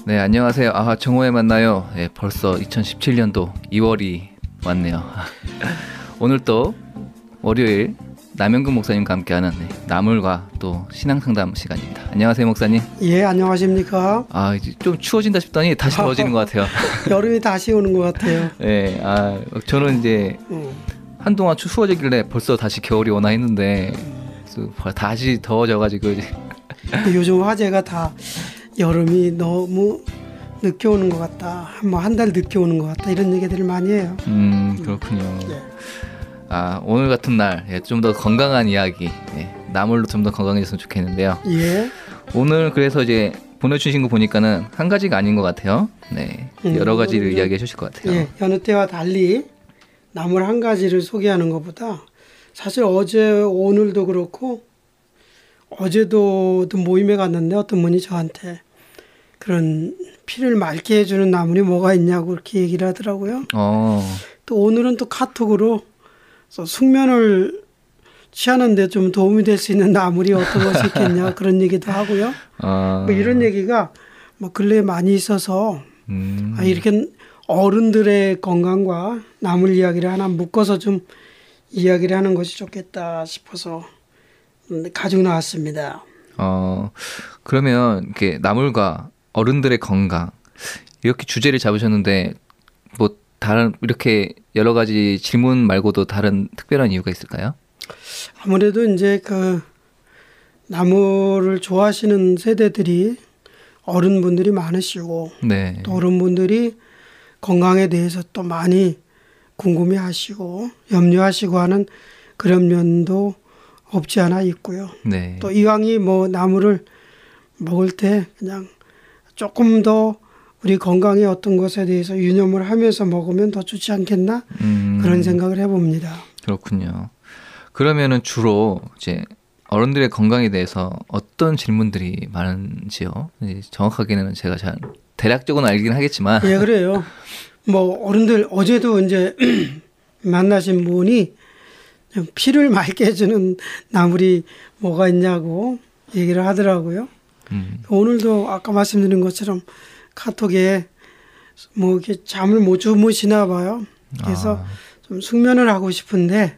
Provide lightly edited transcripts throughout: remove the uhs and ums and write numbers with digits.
네, 안녕하세요. 정오에 만나요. 네, 벌써 2017년도 2월이 왔네요. 오늘 또 월요일 남영근 목사님과 함께하는 나물과 또 신앙상담 시간입니다. 안녕하세요, 목사님. 예, 안녕하십니까. 이제 좀 추워진다 싶더니 다시 더워지는 것 같아요. 여름이 다시 오는 것 같아요. 네, 저는 이제 한동안 추워지길래 벌써 다시 겨울이 오나 했는데 다시 더워져가지고 이제 요즘 화제가 다 여름이 너무 늦게 오는 것 같다, 뭐 한 달 늦게 오는 것 같다, 이런 얘기들을 많이 해요. 그렇군요. 예. 오늘 같은 날 좀 더 건강한 이야기, 나물로 좀 더 건강해졌으면 좋겠는데요. 예. 오늘 그래서 이제 보내주신 거 보니까는 한 가지가 아닌 것 같아요. 네, 여러 가지를 이야기해 주실 것 같아요. 예, 여느 때와 달리 나물 한 가지를 소개하는 것보다 사실 어제 오늘도 그렇고 어제도 어떤 모임에 갔는데 어떤 분이 저한테 그런 피를 맑게 해주는 나물이 뭐가 있냐고 그렇게 얘기를 하더라고요. 또 오늘은 또 카톡으로 숙면을 취하는데 좀 도움이 될 수 있는 나물이 어떤 것이 있겠냐 그런 얘기도 하고요. 뭐 이런 얘기가 뭐 근래에 많이 있어서 이렇게 어른들의 건강과 나물 이야기를 하나 묶어서 좀 이야기를 하는 것이 좋겠다 싶어서 가지고 나왔습니다. 그러면 이렇게 나물과 어른들의 건강 이렇게 주제를 잡으셨는데 뭐 다른 이렇게 여러 가지 질문 말고도 다른 특별한 이유가 있을까요? 아무래도 이제 그 나물을 좋아하시는 세대들이 어른분들이 많으시고, 네. 또 어른분들이 건강에 대해서 또 많이 궁금해하시고 염려하시고 하는 그런 면도 없지 않아 있고요. 네. 또 이왕이 뭐 나물을 먹을 때 그냥 조금 더 우리 건강에 어떤 것에 대해서 유념을 하면서 먹으면 더 좋지 않겠나 그런 생각을 해봅니다. 그렇군요. 그러면은 주로 이제 어른들의 건강에 대해서 어떤 질문들이 많은지요? 정확하게는 제가 잘 대략적으로 알긴 하겠지만. 예, 그래요. 뭐 어른들 어제도 이제 만나신 분이 피를 맑게 해주는 나물이 뭐가 있냐고 얘기를 하더라고요. 오늘도 아까 말씀드린 것처럼 카톡에 뭐 이렇게 잠을 못 주무시나 봐요. 그래서 좀 숙면을 하고 싶은데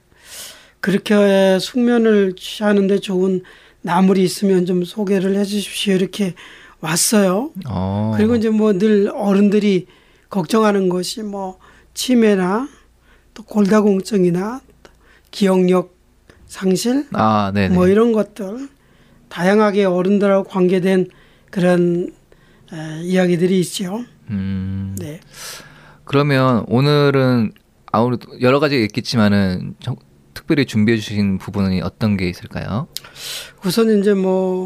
그렇게 숙면을 취하는데 좋은 나물이 있으면 좀 소개를 해 주십시오. 이렇게 왔어요. 그리고 이제 뭐 늘 어른들이 걱정하는 것이 뭐 치매나 또 골다공증이나 기억력 상실, 뭐 이런 것들 다양하게 어른들하고 관계된 그런 이야기들이 있죠. 네. 그러면 오늘은 아무래도 여러 가지가 있겠지만은 특별히 준비해 주신 부분이 어떤 게 있을까요? 우선 이제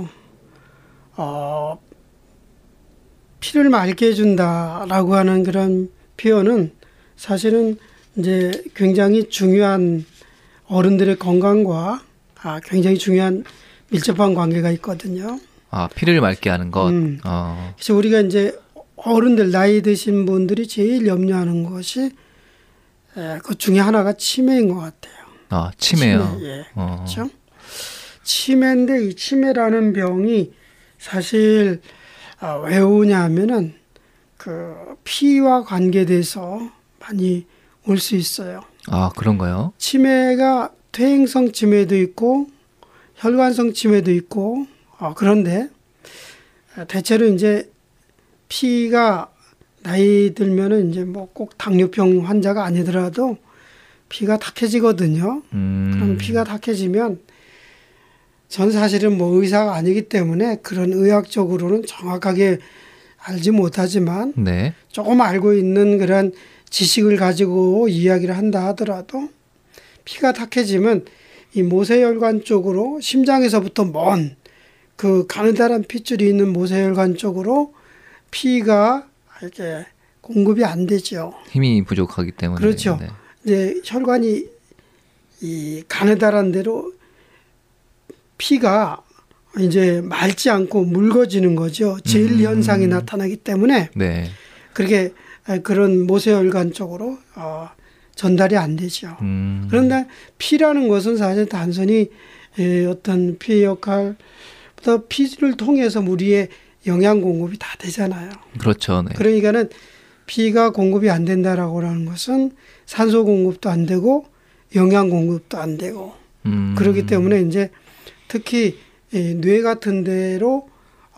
피를 맑게 해준다라고 하는 그런 표현은 사실은 이제 굉장히 중요한 어른들의 건강과 굉장히 중요한 밀접한 관계가 있거든요. 피를 맑게 하는 것. 그래서 우리가 이제 어른들 나이 드신 분들이 제일 염려하는 것이 그 중에 하나가 치매인 것 같아요. 치매요. 치매, 예. 그렇죠. 치매인데 이 치매라는 병이 사실 왜 오냐면은 그 피와 관계돼서 많이 올 수 있어요. 그런가요? 치매가 퇴행성 치매도 있고 혈관성 치매도 있고 그런데 대체로 이제 피가 나이 들면은 이제 뭐 꼭 당뇨병 환자가 아니더라도 피가 탁해지거든요. 그럼 피가 탁해지면 전 사실은 뭐 의사가 아니기 때문에 그런 의학적으로는 정확하게 알지 못하지만 네. 조금 알고 있는 그런 지식을 가지고 이야기를 한다 하더라도 피가 탁해지면 이 모세혈관 쪽으로 심장에서부터 먼 그 가느다란 핏줄이 있는 모세혈관 쪽으로 피가 이렇게 공급이 안 되죠. 힘이 부족하기 때문에. 그렇죠. 네. 이제 혈관이 이 가느다란 대로 피가 이제 맑지 않고 묽어지는 거죠. 제일 현상이 나타나기 때문에 네. 그렇게 그런 모세혈관 쪽으로 전달이 안 되죠. 그런데 피라는 것은 사실 단순히 어떤 피의 역할보다 피를 통해서 우리의 영양 공급이 다 되잖아요. 그렇죠. 네. 그러니까는 피가 공급이 안 된다라고 하는 것은 산소 공급도 안 되고 영양 공급도 안 되고 그렇기 때문에 이제 특히 이 뇌 같은 데로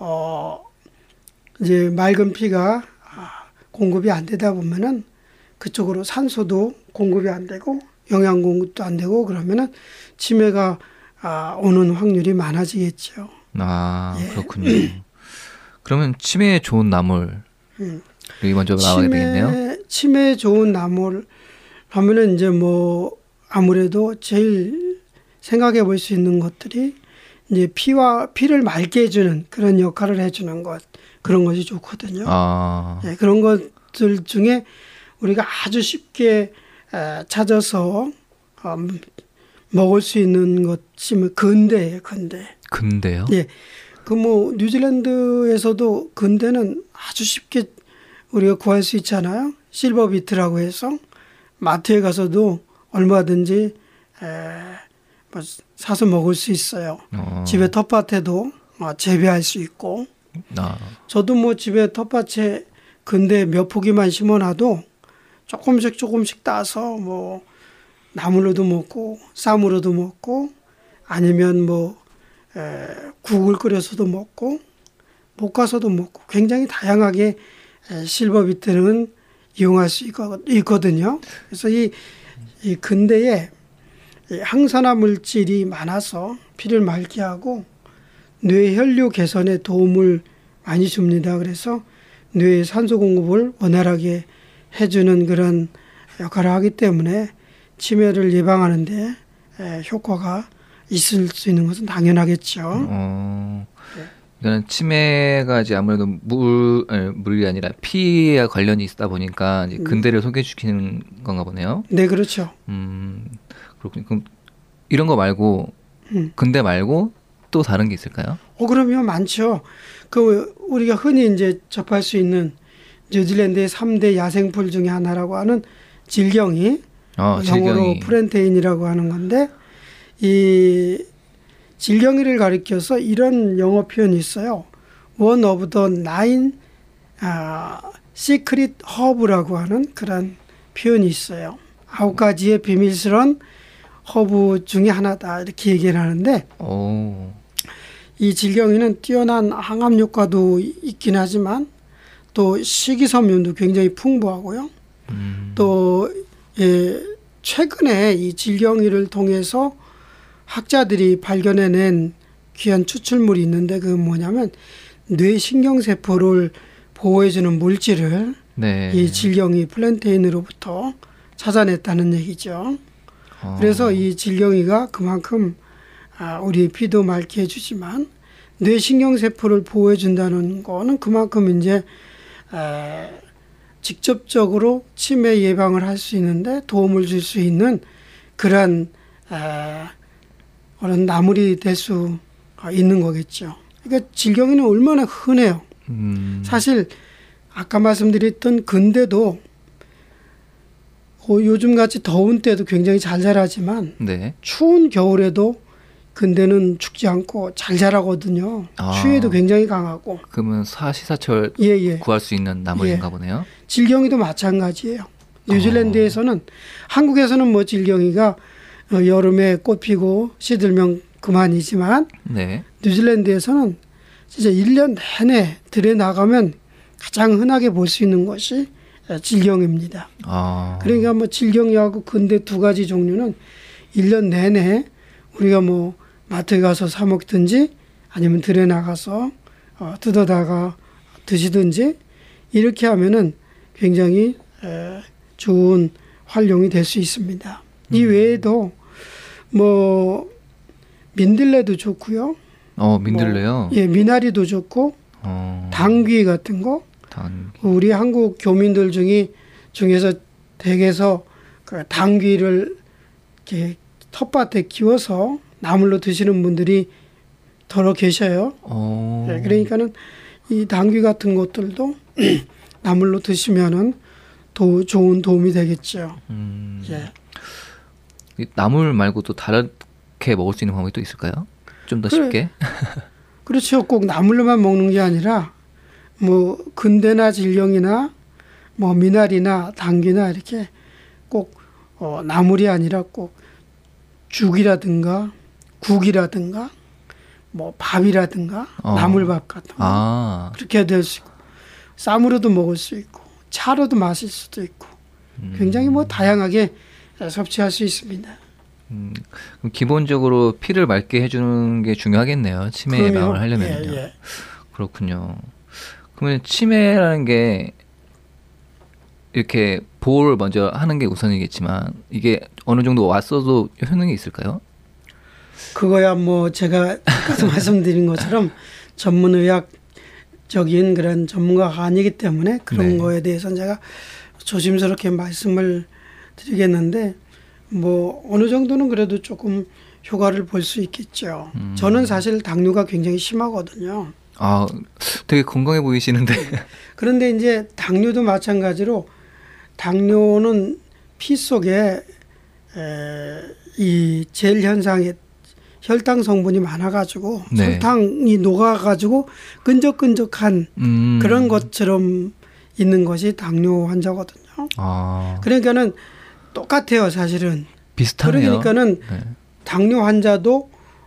이제 맑은 피가 공급이 안 되다 보면은 그쪽으로 산소도 공급이 안 되고 영양 공급도 안 되고 그러면은 치매가 오는 확률이 많아지겠죠. 아, 그렇군요. 그러면 치매에 좋은 나물 여기 먼저 나와야 되겠네요. 치매에 좋은 나물 하면은 이제 뭐 아무래도 제일 생각해 볼 수 있는 것들이 이제 피를 맑게 해주는 그런 역할을 해주는 것 그런 것이 좋거든요. 예, 그런 것들 중에 우리가 아주 쉽게 찾아서 먹을 수 있는 것이 뭐 근대예요, 근대. 근대요? 예, 그 뭐 뉴질랜드에서도 근대는 아주 쉽게 우리가 구할 수 있잖아요. 실버비트라고 해서 마트에 가서도 얼마든지 뭐 사서 먹을 수 있어요. 집에 텃밭에도 재배할 수 있고. 저도 뭐 집에 텃밭에 근대 몇 포기만 심어놔도 조금씩 따서 뭐 나물로도 먹고 쌈으로도 먹고 아니면 뭐 국을 끓여서도 먹고 볶아서도 먹고 굉장히 다양하게 실버비트는 이용할 수 있거든요. 그래서 이 근대에 항산화 물질이 많아서 피를 맑게 하고 뇌 혈류 개선에 도움을 많이 줍니다. 그래서 뇌의 산소 공급을 원활하게 해주는 그런 역할을 하기 때문에 치매를 예방하는 데 효과가 있을 수 있는 것은 당연하겠죠. 그러니까 치매가 이제 아무래도 물이 아니라 피와 관련이 있다 보니까 이제 근대를 소개시키는 건가 보네요. 네, 그렇죠. 그렇군요. 그럼 이런 거 말고 근대 말고 또 다른 게 있을까요? 그럼요, 많죠. 그 우리가 흔히 이제 접할 수 있는 뉴질랜드의 3대 야생풀 중에 하나라고 하는 질경이 영어로 프렌테인이라고 하는 건데 이 질경이를 가리켜서 이런 영어 표현이 있어요. One of the nine secret herb라고 하는 그런 표현이 있어요. 9가지의 비밀스러운 허브 중에 하나다 이렇게 얘기를 하는데 이 질경이는 뛰어난 항암 효과도 있긴 하지만 또 식이섬유도 굉장히 풍부하고요. 또 최근에 이 질경이를 통해서 학자들이 발견해낸 귀한 추출물이 있는데 그 뭐냐면 뇌신경세포를 보호해주는 물질을 이 질경이 플랜테인으로부터 찾아냈다는 얘기죠. 그래서 이 질경이가 그만큼 우리 피도 맑게 해주지만 뇌신경세포를 보호해준다는 거는 그만큼 이제 직접적으로 치매 예방을 할 수 있는데 도움을 줄 수 있는 그런 나물이 될 수 있는 거겠죠. 그러니까 질경이는 얼마나 흔해요. 사실 아까 말씀드렸던 근대도 요즘같이 더운 때도 굉장히 잘 자라지만 추운 겨울에도 근대는 죽지 않고 잘 자라거든요. 추위에도 굉장히 강하고. 그러면 사시사철 구할 수 있는 나물인가 보네요. 질경이도 마찬가지예요. 뉴질랜드에서는 한국에서는 뭐 질경이가 여름에 꽃 피고 시들면 그만이지만 뉴질랜드에서는 진짜 1년 내내 들에 나가면 가장 흔하게 볼 수 있는 것이 질경입니다. 그러니까 뭐 질경이하고 근대 두 가지 종류는 1년 내내 우리가 뭐 마트에 가서 사 먹든지 아니면 들에 나가서 뜯어다가 드시든지 이렇게 하면은 굉장히 좋은 활용이 될 수 있습니다. 이 외에도 뭐 민들레도 좋고요. 민들레요? 미나리도 좋고 당귀 같은 거. 우리 한국 교민들 중에서 댁에서 그 당귀를 이렇게 텃밭에 키워서 나물로 드시는 분들이 더러 계셔요. 그러니까는 이 당귀 같은 것들도 나물로 드시면은 좋은 도움이 되겠죠. 나물 말고 또 다르게 먹을 수 있는 방법이 또 있을까요? 좀 더 쉽게? 그렇죠. 꼭 나물로만 먹는 게 아니라 뭐 근대나 질염이나 뭐 미나리나 당귀나 이렇게 꼭 나물이 아니라 꼭 죽이라든가 국이라든가 뭐 밥이라든가 나물밥 같은 거 그렇게 될 수 있고 쌈으로도 먹을 수 있고 차로도 마실 수도 있고 굉장히 뭐 다양하게 섭취할 수 있습니다. 그럼 기본적으로 피를 맑게 해주는 게 중요하겠네요. 치매 예방을 하려면요. 예. 그렇군요. 그러면 치매라는 게 이렇게 보호를 먼저 하는 게 우선이겠지만 이게 어느 정도 왔어도 효능이 있을까요? 그거야 뭐 제가 아까 말씀드린 것처럼 전문의학적인 그런 전문가가 아니기 때문에 그런 거에 대해서는 제가 조심스럽게 말씀을 드리겠는데 뭐 어느 정도는 그래도 조금 효과를 볼 수 있겠죠. 저는 사실 당뇨가 굉장히 심하거든요. 아, 되게 건강해 보이시는데. 그런데 이제 당뇨도 마찬가지로 당뇨는 피 속에 이 젤 현상에 혈당 성분이 많아가지고 설탕이 녹아가지고 끈적끈적한 그런 것처럼 있는 것이 당뇨 환자거든요. 그러니까는 똑같아요, 사실은. 비슷하네요. 그러니까는 당뇨 환자도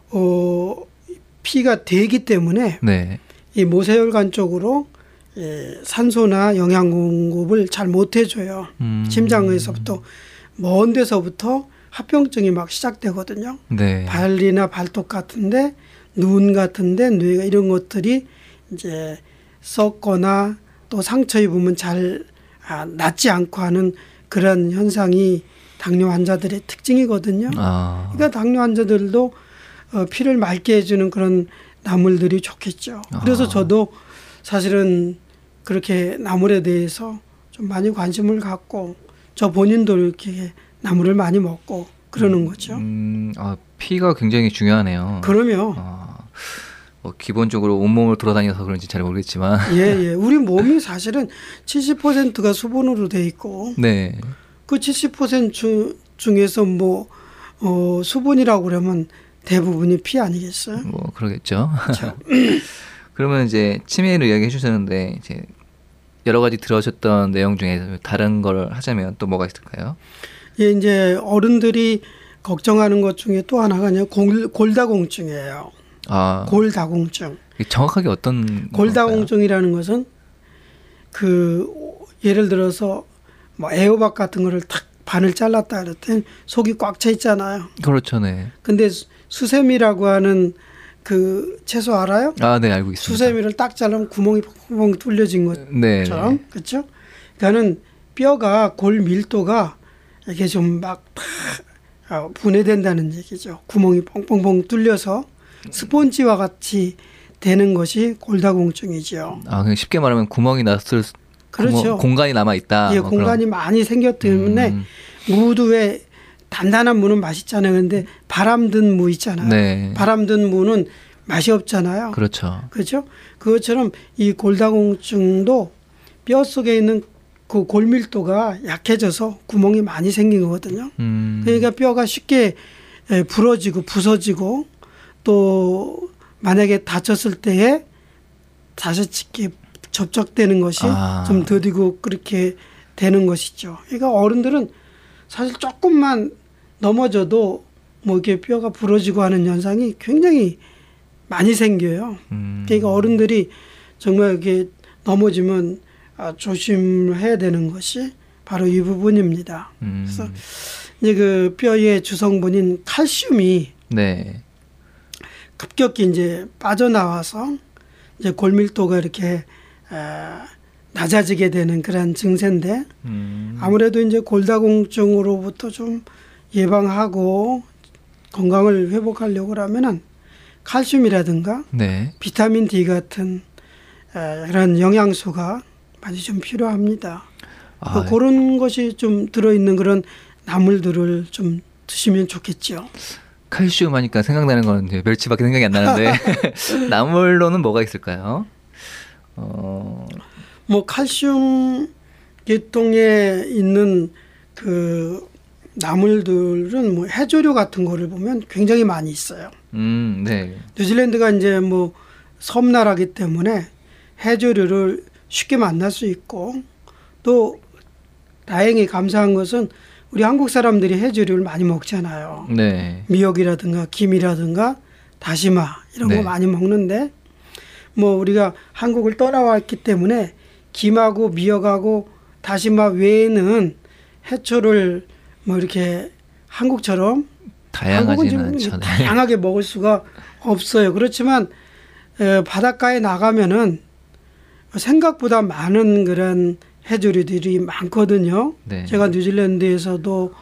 피가 되기 때문에 이 모세혈관 쪽으로 산소나 영양 공급을 잘 못해줘요. 심장에서부터 먼 데서부터 합병증이 막 시작되거든요. 발이나 발톱 같은데 눈 같은데 뇌가 이런 것들이 이제 썩거나 또 상처 입으면 잘 낫지 않고 하는 그런 현상이 당뇨 환자들의 특징이거든요. 그러니까 당뇨 환자들도 피를 맑게 해주는 그런 나물들이 좋겠죠. 그래서 저도 사실은 그렇게 나물에 대해서 좀 많이 관심을 갖고 저 본인도 이렇게 나물을 많이 먹고 그러는 거죠. 피가 굉장히 중요하네요. 그럼요. 뭐 기본적으로 온몸을 돌아다녀서 그런지 잘 모르겠지만. 예. 우리 몸이 사실은 70%가 수분으로 돼 있고 그 70% 중에서 뭐 수분이라고 그러면 대부분이 피 아니겠어요? 뭐 그러겠죠. 그러면 이제 치매를 이야기해 주셨는데 이제 여러 가지 들어오셨던 내용 중에 다른 걸 하자면 또 뭐가 있을까요? 예, 이제 어른들이 걱정하는 것 중에 또 하나가 골다공증이에요. 골다공증. 정확하게 어떤 골다공증이라는 것은 그 예를 들어서 뭐 애호박 같은 거를 탁 반을 잘랐다 그럴 땐 속이 꽉 차 있잖아요. 그렇죠, 네. 근데 수세미라고 하는 그 채소 알아요? 네, 알고 있습니다. 수세미를 딱 자르면 구멍이 펑펑 뚫려진 것처럼, 그렇죠? 그러니까는 뼈가 골 밀도가 이렇게 좀 막 분해된다는 얘기죠. 구멍이 펑펑펑 뚫려서 스폰지와 같이 되는 것이 골다공증이죠. 그냥 쉽게 말하면 구멍이 났을 그렇죠. 공간이 남아 있다. 예, 공간이 많이 생겼기 때문에 무도 왜 단단한 무는 맛있잖아요. 근데 바람 든 무 있잖아요. 바람 든 무는 맛이 없잖아요. 그렇죠. 그렇죠. 그것처럼 이 골다공증도 뼈 속에 있는 그 골밀도가 약해져서 구멍이 많이 생긴 거거든요. 그러니까 뼈가 쉽게 부러지고 부서지고 또 만약에 다쳤을 때에 다시 접촉되는 것이 좀 더디고 그렇게 되는 것이죠. 그러니까 어른들은 사실 조금만 넘어져도 뭐 이렇게 뼈가 부러지고 하는 현상이 굉장히 많이 생겨요. 그러니까 어른들이 정말 이렇게 넘어지면 조심해야 되는 것이 바로 이 부분입니다. 그래서 이제 그 뼈의 주성분인 칼슘이 급격히 이제 빠져나와서 이제 골밀도가 이렇게 낮아지게 되는 그런 증세인데 아무래도 이제 골다공증으로부터 좀 예방하고 건강을 회복하려고 하면은 칼슘이라든가 비타민 D 같은 그런 영양소가 많이 좀 필요합니다. 그런 것이 좀 들어있는 그런 나물들을 좀 드시면 좋겠죠. 칼슘 하니까 생각나는 건 이제 멸치밖에 생각이 안 나는데 나물로는 뭐가 있을까요? 뭐 칼슘 계통에 있는 그 나물들은 뭐 해조류 같은 거를 보면 굉장히 많이 있어요. 뉴질랜드가 이제 뭐 섬나라기 때문에 해조류를 쉽게 만날 수 있고, 또 다행히 감사한 것은 우리 한국 사람들이 해조류를 많이 먹잖아요. 네. 미역이라든가 김이라든가 다시마 이런 네. 거 많이 먹는데, 뭐 우리가 한국을 떠나왔기 때문에 김하고 미역하고 다시마 외에는 해초를 뭐 이렇게 한국처럼 한국은 다양하지는 좀 않죠. 네. 다양하게 먹을 수가 없어요. 그렇지만 바닷가에 나가면은 생각보다 많은 그런 해조류들이 많거든요. 네. 제가 뉴질랜드에서도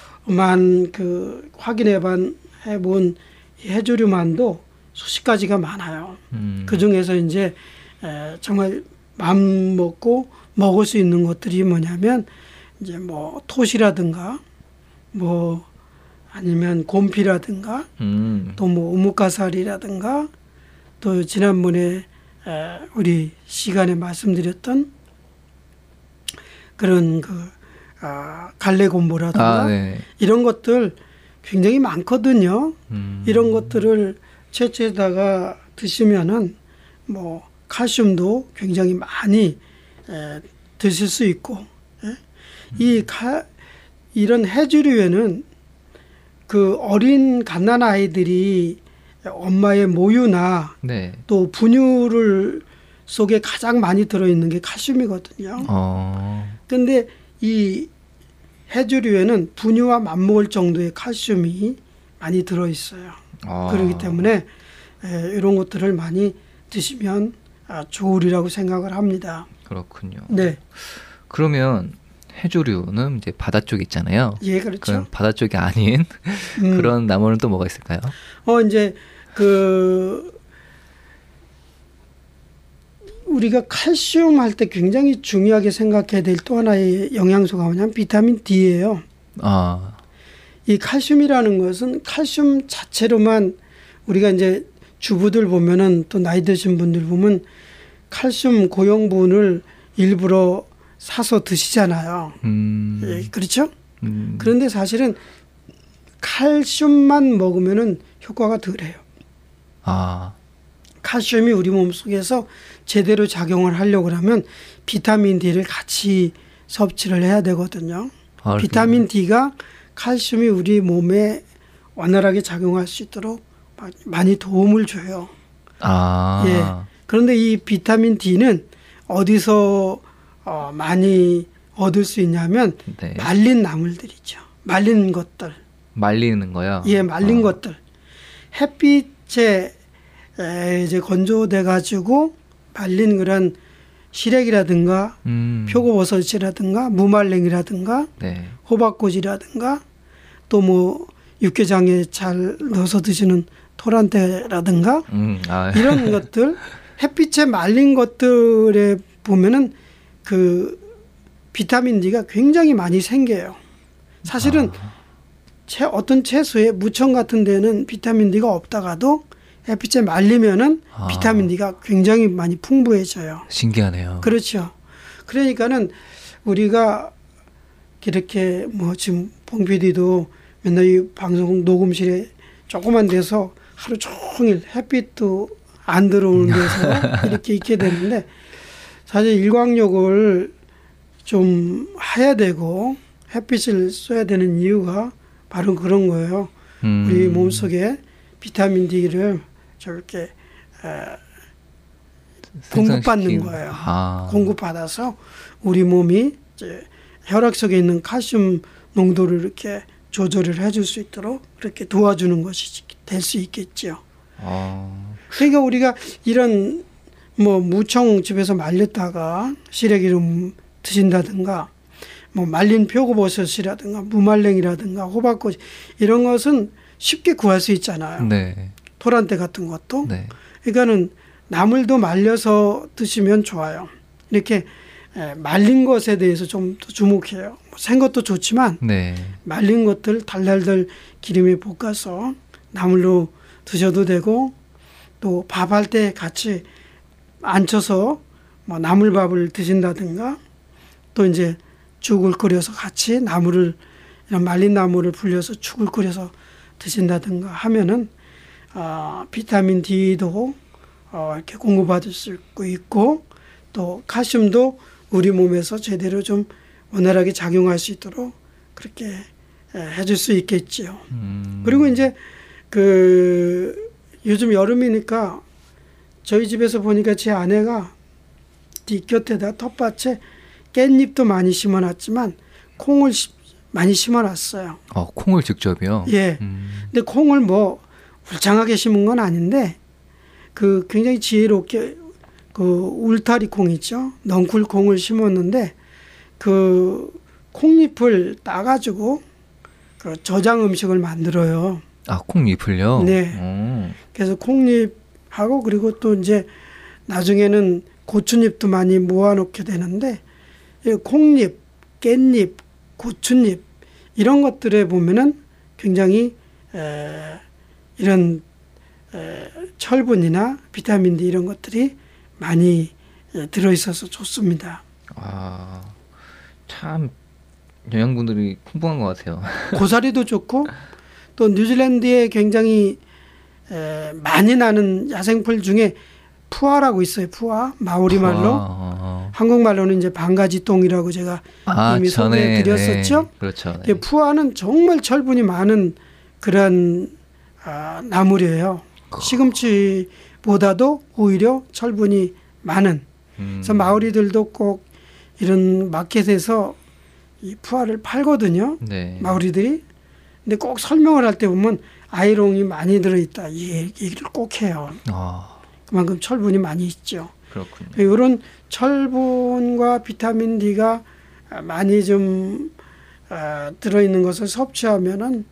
해본 해조류만도 수십 가지가 많아요. 그 중에서 이제 정말 마음 먹고 먹을 수 있는 것들이 뭐냐면 이제 뭐 톳이라든가 뭐 아니면 곰피라든가 또 뭐 우뭇가사리라든가 또 지난번에 우리 시간에 말씀드렸던 그런 갈래곰보라든가 네. 이런 것들 굉장히 많거든요. 이런 것들을 채취에다가 드시면은 뭐 칼슘도 굉장히 많이 드실 수 있고, 이런 해조류에는 그 어린 갓난 아이들이 엄마의 모유나 네. 또 분유를 속에 가장 많이 들어있는 게 칼슘이거든요. 근데 이 해조류에는 분유와 맞먹을 정도의 칼슘이 많이 들어있어요. 그렇기 때문에 이런 것들을 많이 드시면 좋으리라고 생각을 합니다. 그렇군요. 네. 그러면 해조류는 이제 바다 쪽에 있잖아요. 예, 그렇죠. 그럼 바다 쪽이 아닌 그런 나무는 또 뭐가 있을까요? 이제 우리가 칼슘 할 때 굉장히 중요하게 생각해야 될 또 하나의 영양소가 뭐냐면 비타민 D예요. 이 칼슘이라는 것은 칼슘 자체로만 우리가 이제 주부들 보면은 또 나이 드신 분들 보면 칼슘 고용분을 일부러 사서 드시잖아요. 예, 그렇죠? 그런데 사실은 칼슘만 먹으면은 효과가 덜해요. 칼슘이 우리 몸속에서 제대로 작용을 하려고 하면 비타민 D를 같이 섭취를 해야 되거든요. 비타민 D가 칼슘이 우리 몸에 원활하게 작용할 수 있도록 많이 도움을 줘요. 예. 그런데 이 비타민 D는 어디서 많이 얻을 수 있냐면 네. 말린 나물들이죠. 말린 것들. 말리는 거요? 예, 말린 것들. 햇빛에 이제 건조돼 가지고 말린 그런 시래기라든가 표고버섯이라든가 무말랭이라든가 네. 호박꽃이라든가 또 뭐 육개장에 잘 넣어서 드시는 토란대라든가 이런 것들 햇빛에 말린 것들에 보면은 그 비타민 D가 굉장히 많이 생겨요. 사실은 어떤 채소에 무청 같은 데는 비타민 D가 없다가도 햇빛에 말리면은 비타민 D가 굉장히 많이 풍부해져요. 신기하네요. 그렇죠. 그러니까는 우리가 이렇게 뭐 지금 봉 PD도 맨날 이 방송 녹음실에 조그만 데서 하루 종일 햇빛도 안 들어오는 데서 이렇게 있게 되는데 사실 일광욕을 좀 해야 되고 햇빛을 쏘야 되는 이유가 바로 그런 거예요. 우리 몸속에 비타민 D를 저렇게 공급받는 거예요. 공급받아서 우리 몸이 이제 혈액 속에 있는 칼슘 농도를 이렇게 조절을 해줄 수 있도록 그렇게 도와주는 것이 될 수 있겠죠. 그러니까 우리가 이런 뭐 무청 집에서 말렸다가 시래기로 드신다든가 뭐 말린 표고버섯이라든가 무말랭이라든가 호박꽃 이런 것은 쉽게 구할 수 있잖아요. 네. 토란대 같은 것도. 네. 그러니까는 나물도 말려서 드시면 좋아요. 이렇게 말린 것에 대해서 좀 더 주목해요. 생것도 좋지만 네. 말린 것들 달달달 기름에 볶아서 나물로 드셔도 되고 또 밥할 때 같이 앉혀서 뭐 나물밥을 드신다든가 또 이제 죽을 끓여서 같이 이런 말린 나물을 불려서 죽을 끓여서 드신다든가 하면은 비타민 D도 이렇게 공급받을 수 있고 또 칼슘도 우리 몸에서 제대로 좀 원활하게 작용할 수 있도록 그렇게 해줄 수 있겠지요. 그리고 이제 요즘 여름이니까 저희 집에서 보니까 제 아내가 뒷곁에다 텃밭에 깻잎도 많이 심어놨지만 콩을 많이 심어놨어요. 콩을 직접이요? 예. 근데 콩을 뭐 울창하게 심은 건 아닌데 굉장히 지혜롭게 울타리 콩 있죠. 넝쿨 콩을 심었는데 콩잎을 따가지고 저장 음식을 만들어요. 콩잎을요? 네. 그래서 콩잎하고 그리고 또 이제 나중에는 고추잎도 많이 모아놓게 되는데 콩잎, 깻잎, 고추잎 이런 것들에 보면은 굉장히 이런 철분이나 비타민 D 이런 것들이 많이 들어있어서 좋습니다. 참 영양분들이 풍부한 것 같아요. 고사리도 좋고 또 뉴질랜드에 굉장히 많이 나는 야생풀 중에 푸아라고 있어요. 푸아 마오리 말로 한국말로는 이제 반가지똥이라고 제가 이미 소개해드렸었죠. 네. 그렇죠. 네. 푸아는 정말 철분이 많은 그런 나물이에요. 시금치보다도 오히려 철분이 많은. 그래서 마오리들도 꼭 이런 마켓에서 이 푸아를 팔거든요. 네. 마오리들이. 근데 꼭 설명을 할 때 보면 아이롱이 많이 들어있다. 이 얘기를 꼭 해요. 그만큼 철분이 많이 있죠. 그렇군요. 이런 철분과 비타민 D가 많이 좀 들어있는 것을 섭취하면은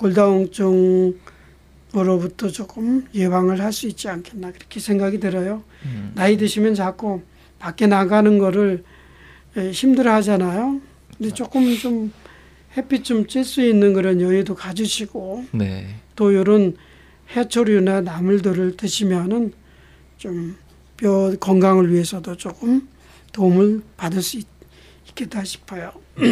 골다공증으로부터 조금 예방을 할 수 있지 않겠나 그렇게 생각이 들어요. 나이 드시면 자꾸 밖에 나가는 거를 힘들어 하잖아요. 근데 조금 좀 햇빛 좀 쬐 수 있는 그런 여유도 가지시고 네. 또 이런 해초류나 나물들을 드시면은 좀 뼈 건강을 위해서도 조금 도움을 받을 수 있겠다 싶어요.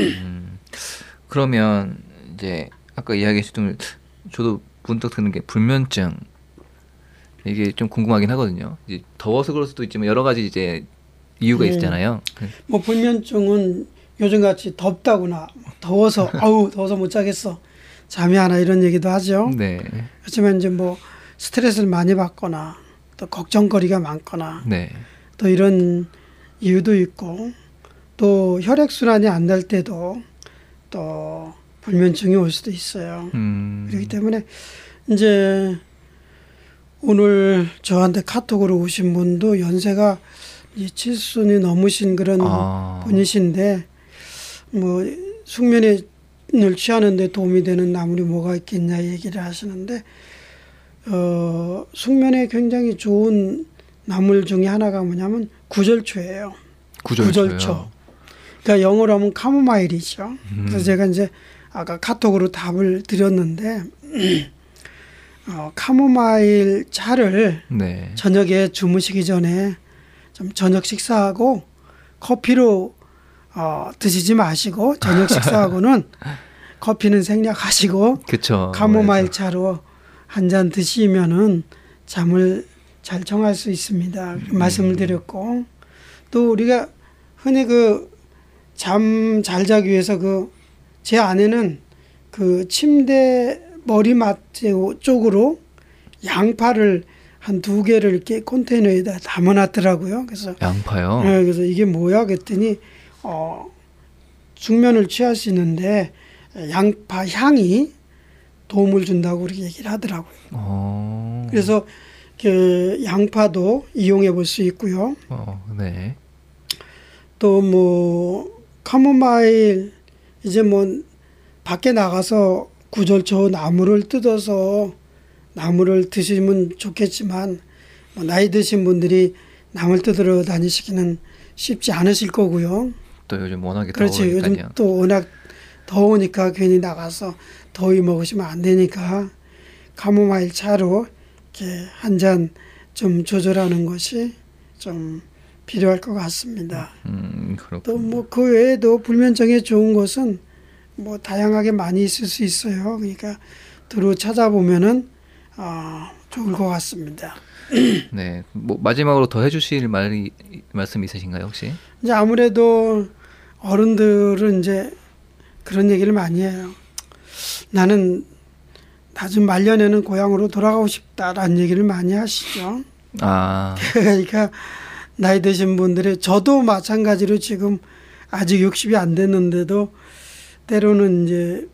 그러면 이제 아까 이야기하셨던 저도 문득 드는 게 불면증 이게 좀 궁금하긴 하거든요. 이제 더워서 그럴 수도 있지만 여러 가지 이제 이유가 있잖아요. 뭐 불면증은 요즘같이 덥다거나 더워서 더워서 못 자겠어 잠이 안 와 이런 얘기도 하죠. 네. 그렇지만 이제 뭐 스트레스를 많이 받거나 또 걱정거리가 많거나 네. 또 이런 이유도 있고 또 혈액순환이 안 될 때도 또 불면증이 올 수도 있어요. 그렇기 때문에 이제 오늘 저한테 카톡으로 오신 분도 연세가 70순이 넘으신 그런 분이신데 뭐 숙면을 취하는 데 도움이 되는 나물이 뭐가 있겠냐 얘기를 하시는데 숙면에 굉장히 좋은 나물 중에 하나가 뭐냐면 구절초예요. 구절초. 그러니까 영어로 하면 카모마일이죠. 그래서 제가 이제 아까 카톡으로 답을 드렸는데 카모마일 차를 네. 저녁에 주무시기 전에 좀 저녁 식사하고 커피로 드시지 마시고 저녁 식사하고는 커피는 생략하시고 그쵸. 카모마일 차로 한 잔 드시면은 잠을 잘 청할 수 있습니다. 말씀을 드렸고 또 우리가 흔히 잠 잘 자기 위해서 제 아내는 침대 머리맡 쪽으로 양파를 한 2개를 이렇게 컨테이너에다 담아놨더라고요. 그래서 양파요? 네, 그래서 이게 뭐야? 그랬더니 숙면을 취할 수 있는데 양파 향이 도움을 준다고 그렇게 얘기를 하더라고요. 그래서 양파도 이용해 볼 수 있고요. 네. 또 뭐 카모마일 이제 뭐 밖에 나가서 구절초 나무를 뜯어서 나무를 드시면 좋겠지만 뭐 나이 드신 분들이 나무를 뜯으러 다니시기는 쉽지 않으실 거고요. 또 요즘 워낙에 그렇지. 더우니까요. 요즘 또 워낙 더우니까 괜히 나가서 더위 먹으시면 안 되니까 카모마일 차로 이렇게 한 잔 좀 조절하는 것이 좀 필요할 것 같습니다. 또 뭐 그 외에도 불면증에 좋은 것은 뭐 다양하게 많이 있을 수 있어요. 그러니까 두루 찾아보면은 좋을 것 같습니다. 네, 뭐 마지막으로 더 해주실 말씀 있으신가요 혹시? 이제 아무래도 어른들은 이제 그런 얘기를 많이 해요. 나는 낮은 말년에는 고향으로 돌아가고 싶다라는 얘기를 많이 하시죠. 아, 그러니까 나이 드신 분들이 저도 마찬가지로 지금 아직 60이 안 됐는데도 때로는 이제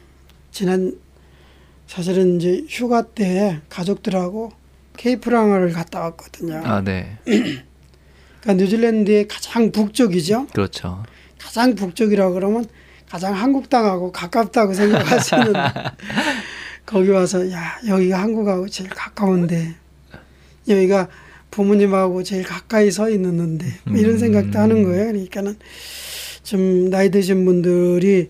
사실은 이제 휴가 때 가족들하고 케이프랑을 갔다 왔거든요. 아, 네, 그러니까 뉴질랜드의 가장 북쪽이죠. 그렇죠. 가장 북쪽이라 그러면 가장 한국 땅하고 가깝다고 생각하시는데 거기 와서 야 여기가 한국하고 제일 가까운데 여기가 부모님하고 제일 가까이 서 있는데 뭐 이런 생각도 하는 거예요. 그러니까는 좀 나이 드신 분들이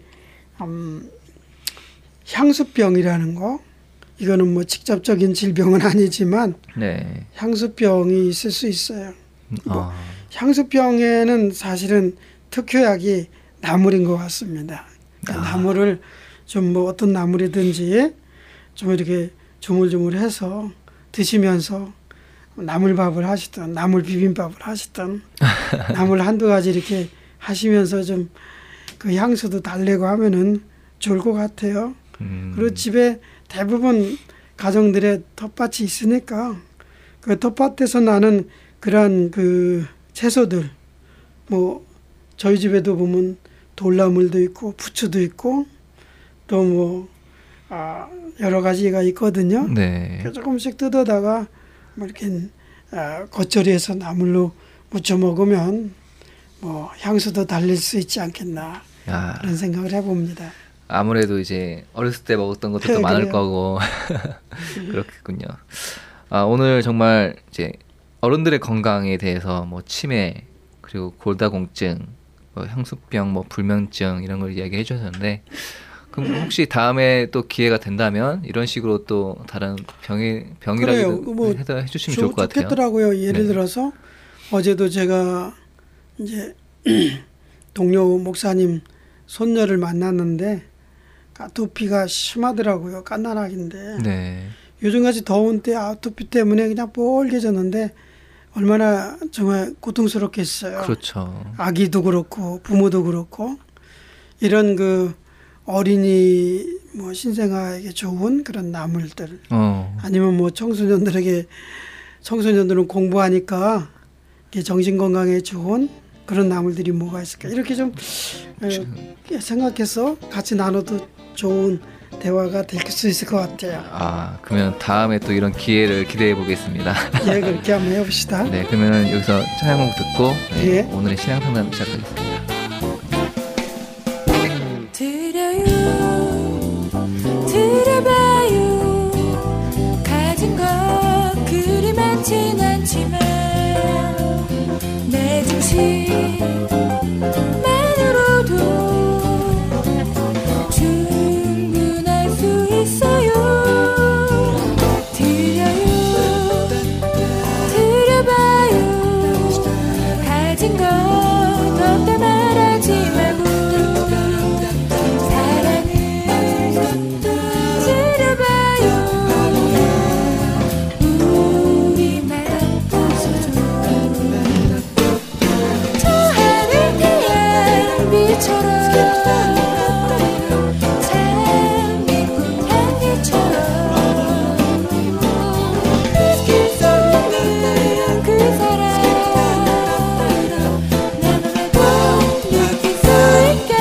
향수병이라는 거 이거는 뭐 직접적인 질병은 아니지만 네, 향수병이 있을 수 있어요. 뭐 아, 향수병에는 사실은 특효약이 나물인 것 같습니다. 그러니까 나물을 좀 뭐 어떤 나물이든지 좀 이렇게 조물조물해서 드시면서 나물밥을 하시든 나물 비빔밥을 하시든 나물 한두 가지 이렇게 하시면서 좀 그 향수도 달래고 하면은 좋을 것 같아요. 그리고 집에 대부분 가정들의 텃밭이 있으니까 그 텃밭에서 나는 그러한 그 채소들 뭐 저희 집에도 보면 돌나물도 있고 부추도 있고 또 뭐 여러 가지가 있거든요. 네, 조금씩 뜯어다가 뭐 이렇게 겉절이해서 나물로 무쳐 먹으면 뭐 향수도 달릴 수 있지 않겠나 야, 그런 생각을 해봅니다. 아무래도 이제 어렸을 때 먹었던 것도 또 네, 많을 그래요. 거고 그렇겠군요. 아, 오늘 정말 이제 어른들의 건강에 대해서 뭐 치매 그리고 골다공증, 뭐 향수병, 뭐 불면증 이런 걸 이야기해 주셨는데 그럼 혹시 다음에 또 기회가 된다면 이런 식으로 또 다른 그래요. 병이라도 뭐 해주시면 좋을 것 같아요. 좋겠더라고요. 예를 네. 들어서 어제도 제가 이제 동료 목사님 손녀를 만났는데 아토피가 심하더라고요. 깐난아기인데 네, 요즘같이 더운 때 아토피 때문에 그냥 뻘개졌는데 얼마나 정말 고통스럽겠어요. 그렇죠. 아기도 그렇고 부모도 그렇고 이런 그 어린이 뭐 신생아에게 좋은 그런 나물들 아니면 뭐 청소년들은 공부하니까 이렇게 정신 건강에 좋은 그런 나물들이 뭐가 있을까 이렇게 좀 생각해서 같이 나눠도 좋은 대화가 될 수 있을 것 같아요. 아, 그러면 다음에 또 이런 기회를 기대해 보겠습니다. 예, 그렇게 한번 해봅시다. 네, 그러면 여기서 찬양곡 듣고 네, 예. 오늘의 신앙 상담 시작하겠습니다. 드려요 드려봐요 가진 것 그리 많진 않지만 내 중심만으로도 충분할 수 있어요. 드려요 드려봐요 가진 것 없다 말하지 말고 사랑을 드려봐요. 우리만 웃어줘. 저 하늘 태양 빛처럼 장미꽃 향기처럼 잊을 수 없는 그 사랑 나만도 느낄 수 있게.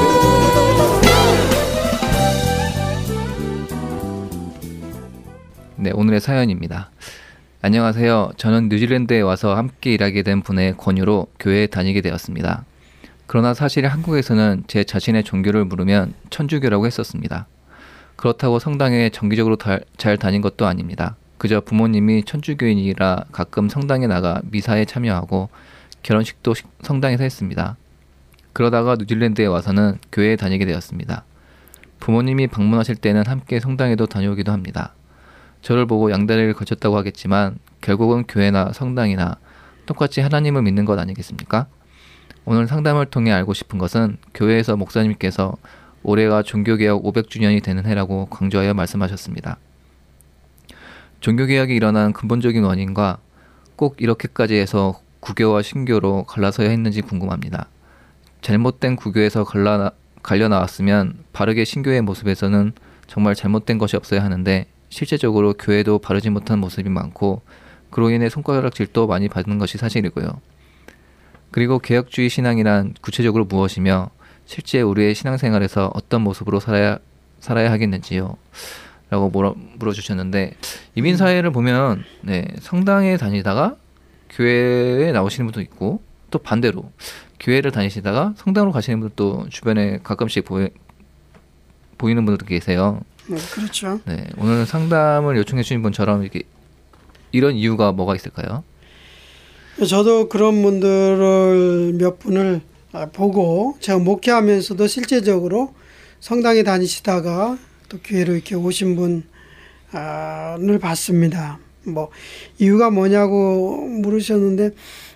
네, 오늘의 사연입니다. 안녕하세요. 저는 뉴질랜드에 와서 함께 일하게 된 분의 권유로 교회에 다니게 되었습니다. 그러나 사실 한국에서는 제 자신의 종교를 물으면 천주교라고 했었습니다. 그렇다고 성당에 정기적으로 잘 다닌 것도 아닙니다. 그저 부모님이 천주교인이라 가끔 성당에 나가 미사에 참여하고 결혼식도 성당에서 했습니다. 그러다가 뉴질랜드에 와서는 교회에 다니게 되었습니다. 부모님이 방문하실 때는 함께 성당에도 다녀오기도 합니다. 저를 보고 양다리를 거쳤다고 하겠지만 결국은 교회나 성당이나 똑같이 하나님을 믿는 것 아니겠습니까? 오늘 상담을 통해 알고 싶은 것은 교회에서 목사님께서 올해가 종교개혁 500주년이 되는 해라고 강조하여 말씀하셨습니다. 종교개혁이 일어난 근본적인 원인과 꼭 이렇게까지 해서 구교와 신교로 갈라서야 했는지 궁금합니다. 잘못된 구교에서 갈려 나왔으면 바르게 신교의 모습에서는 정말 잘못된 것이 없어야 하는데 실제적으로 교회도 바르지 못한 모습이 많고 그로 인해 손가락질도 많이 받는 것이 사실이고요. 그리고 개혁주의 신앙이란 구체적으로 무엇이며 실제 우리의 신앙생활에서 어떤 모습으로 살아야 하겠는지요? 라고 물어주셨는데 이민사회를 보면 네, 성당에 다니다가 교회에 나오시는 분도 있고 또 반대로 교회를 다니시다가 성당으로 가시는 분들도 주변에 가끔씩 보이는 분들도 계세요. 그렇죠. 네, 오늘 상담을 요청해 주신 분처럼 이렇게 이런 이유가 뭐가 있을까요? 저도 그런 분들을 몇 분을 보고 제가 목회하면서도 실제적으로 성당에 다니시다가 또 교회로 이렇게 오신 분을 봤습니다. 뭐 이유가 뭐냐고 물으셨는데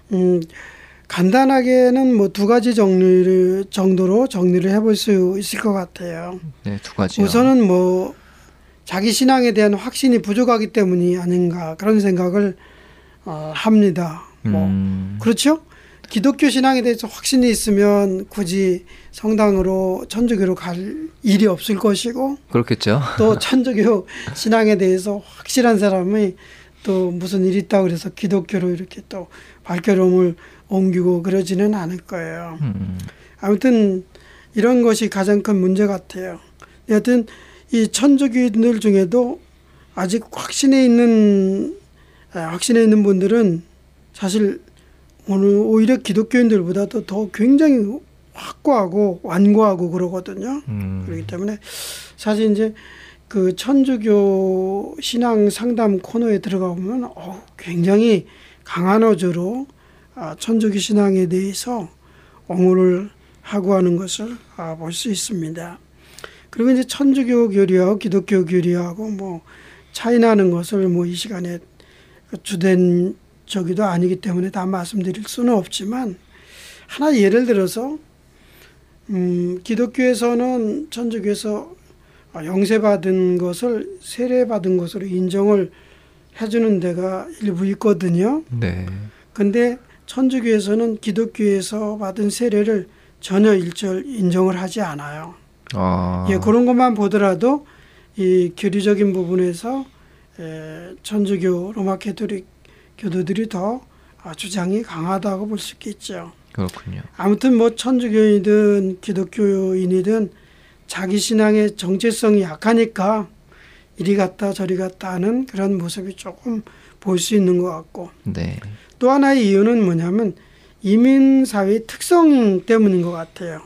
간단하게는 뭐 두 가지 정도로 정리를 해볼 수 있을 것 같아요. 네, 두 가지요. 우선은 뭐 자기 신앙에 대한 확신이 부족하기 때문이 아닌가 그런 생각을 합니다. 뭐 그렇죠? 기독교 신앙에 대해서 확신이 있으면 굳이 성당으로 천주교로 갈 일이 없을 것이고 그렇겠죠. 또 천주교 신앙에 대해서 확실한 사람이 또 무슨 일이 있다고 그래서 기독교로 이렇게 또 발걸음을 옮기고 그러지는 않을 거예요. 아무튼 이런 것이 가장 큰 문제 같아요. 여하튼 이 천주교인들 중에도 아직 확신에 있는 분들은 사실 오히려 기독교인들보다도 더 굉장히 확고하고 완고하고 그러거든요. 그렇기 때문에 사실 이제 그 천주교 신앙 상담 코너에 들어가 보면 굉장히 강한 어조로 천주교 신앙에 대해서 옹호를 하고 하는 것을 볼 수 있습니다. 그리고 이제 천주교 교리하고 기독교 교리하고 뭐 차이 나는 것을 뭐 이 시간에 주된 저기도 아니기 때문에 다 말씀드릴 수는 없지만 하나 예를 들어서 기독교에서는 천주교에서 영세받은 것을 세례받은 것으로 인정을 해주는 데가 일부 있거든요. 네. 근데 천주교에서는 기독교에서 받은 세례를 전혀 일절 인정을 하지 않아요. 예, 그런 것만 보더라도 이 교리적인 부분에서 천주교 로마 가톨릭 교도들이 더 주장이 강하다고 볼 수 있겠죠. 그렇군요. 아무튼 뭐 천주교인이든 기독교인이든 자기 신앙의 정체성이 약하니까 이리 갔다 저리 갔다 하는 그런 모습이 조금 볼 수 있는 것 같고 네. 또 하나의 이유는 뭐냐면 이민사회의 특성 때문인 것 같아요.